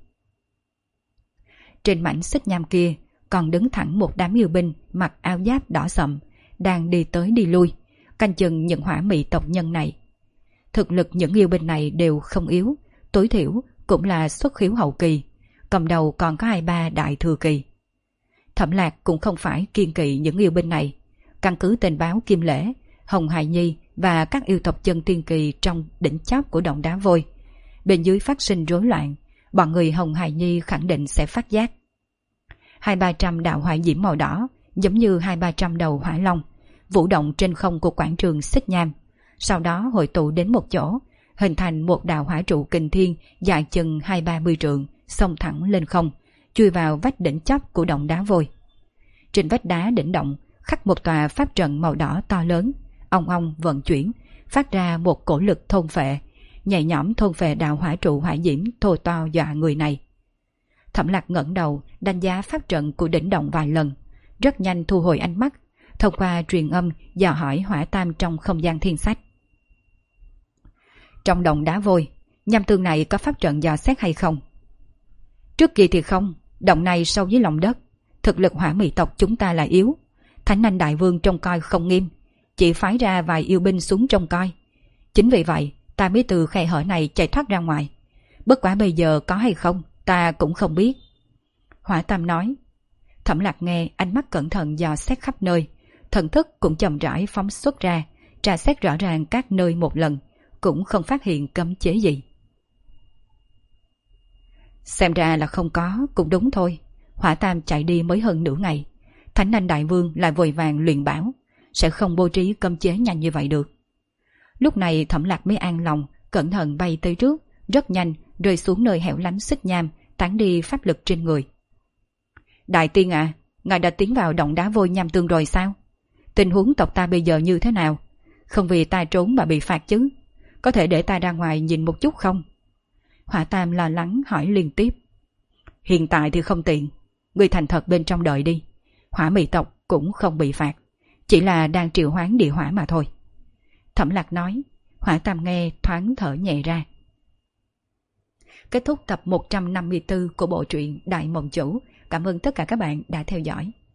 Trên mảnh xích nham kia còn đứng thẳng một đám yêu binh mặc áo giáp đỏ sậm, đang đi tới đi lui, canh chừng những hỏa mị tộc nhân này. Thực lực những yêu binh này đều không yếu, tối thiểu cũng là xuất khiếu hậu kỳ, cầm đầu còn có 2-3 đại thừa kỳ. Thẩm Lạc cũng không phải kiêng kỵ những yêu binh này. Căn cứ tình báo Kim Lễ, Hồng Hải Nhi và các yêu tộc chân tiên kỳ trong đỉnh chóp của động đá vôi, bên dưới phát sinh rối loạn, bọn người Hồng Hải Nhi khẳng định sẽ phát giác. 200-300 đạo hỏa diễm màu đỏ giống như 200-300 đầu hỏa long vũ động trên không của quảng trường xích nham, sau đó hội tụ đến một chỗ, hình thành một đạo hỏa trụ kình thiên dài chừng 20-30 trượng, xông thẳng lên không, chui vào vách đỉnh chóp của động đá vôi. Trên vách đá đỉnh động khắc một tòa pháp trận màu đỏ to lớn, ong ong vận chuyển, phát ra một cổ lực thôn phệ, nhẹ nhõm thôn phệ đạo hỏa trụ hỏa diễm thô to dọa người này. Thẩm Lạc ngẩng đầu đánh giá pháp trận của đỉnh động vài lần, rất nhanh thu hồi ánh mắt, thông qua truyền âm dò hỏi Hỏa Tam trong không gian thiên sách. Trong động đá vôi, nham tương này có pháp trận dò xét hay không? Trước kia thì không, động này sâu dưới lòng đất, thực lực hỏa mị tộc chúng ta là yếu. Thánh Anh Đại Vương trông coi không nghiêm, chỉ phái ra vài yêu binh xuống trông coi. Chính vì vậy ta mới từ khe hở này chạy thoát ra ngoài. Bất quá bây giờ có hay không ta cũng không biết. Hỏa Tam nói. Thẩm Lạc nghe, ánh mắt cẩn thận dò xét khắp nơi, thần thức cũng chậm rãi phóng xuất ra, tra xét rõ ràng các nơi một lần, cũng không phát hiện cấm chế gì. Xem ra là không có, cũng đúng thôi. Hỏa Tam chạy đi mới hơn nửa ngày, Thánh Anh Đại Vương lại vội vàng luyện bảo, sẽ không bố trí cấm chế nhanh như vậy được. Lúc này Thẩm Lạc mới an lòng, cẩn thận bay tới trước, rất nhanh rơi xuống nơi hẻo lánh xích nham, tán đi pháp lực trên người. Đại tiên à, ngài đã tiến vào động đá vôi nham tương rồi sao? Tình huống tộc ta bây giờ như thế nào? Không vì ta trốn mà bị phạt chứ? Có thể để ta ra ngoài nhìn một chút không? Hỏa Tam lo lắng hỏi liên tiếp. Hiện tại thì không tiện, người thành thật bên trong đợi đi. Hỏa mị tộc cũng không bị phạt, chỉ là đang triệu hoán địa hỏa mà thôi. Thẩm Lạc nói. Hỏa Tam nghe thoáng thở nhẹ ra. Kết thúc tập 154 của bộ truyện Đại Mộng Chủ. Cảm ơn tất cả các bạn đã theo dõi.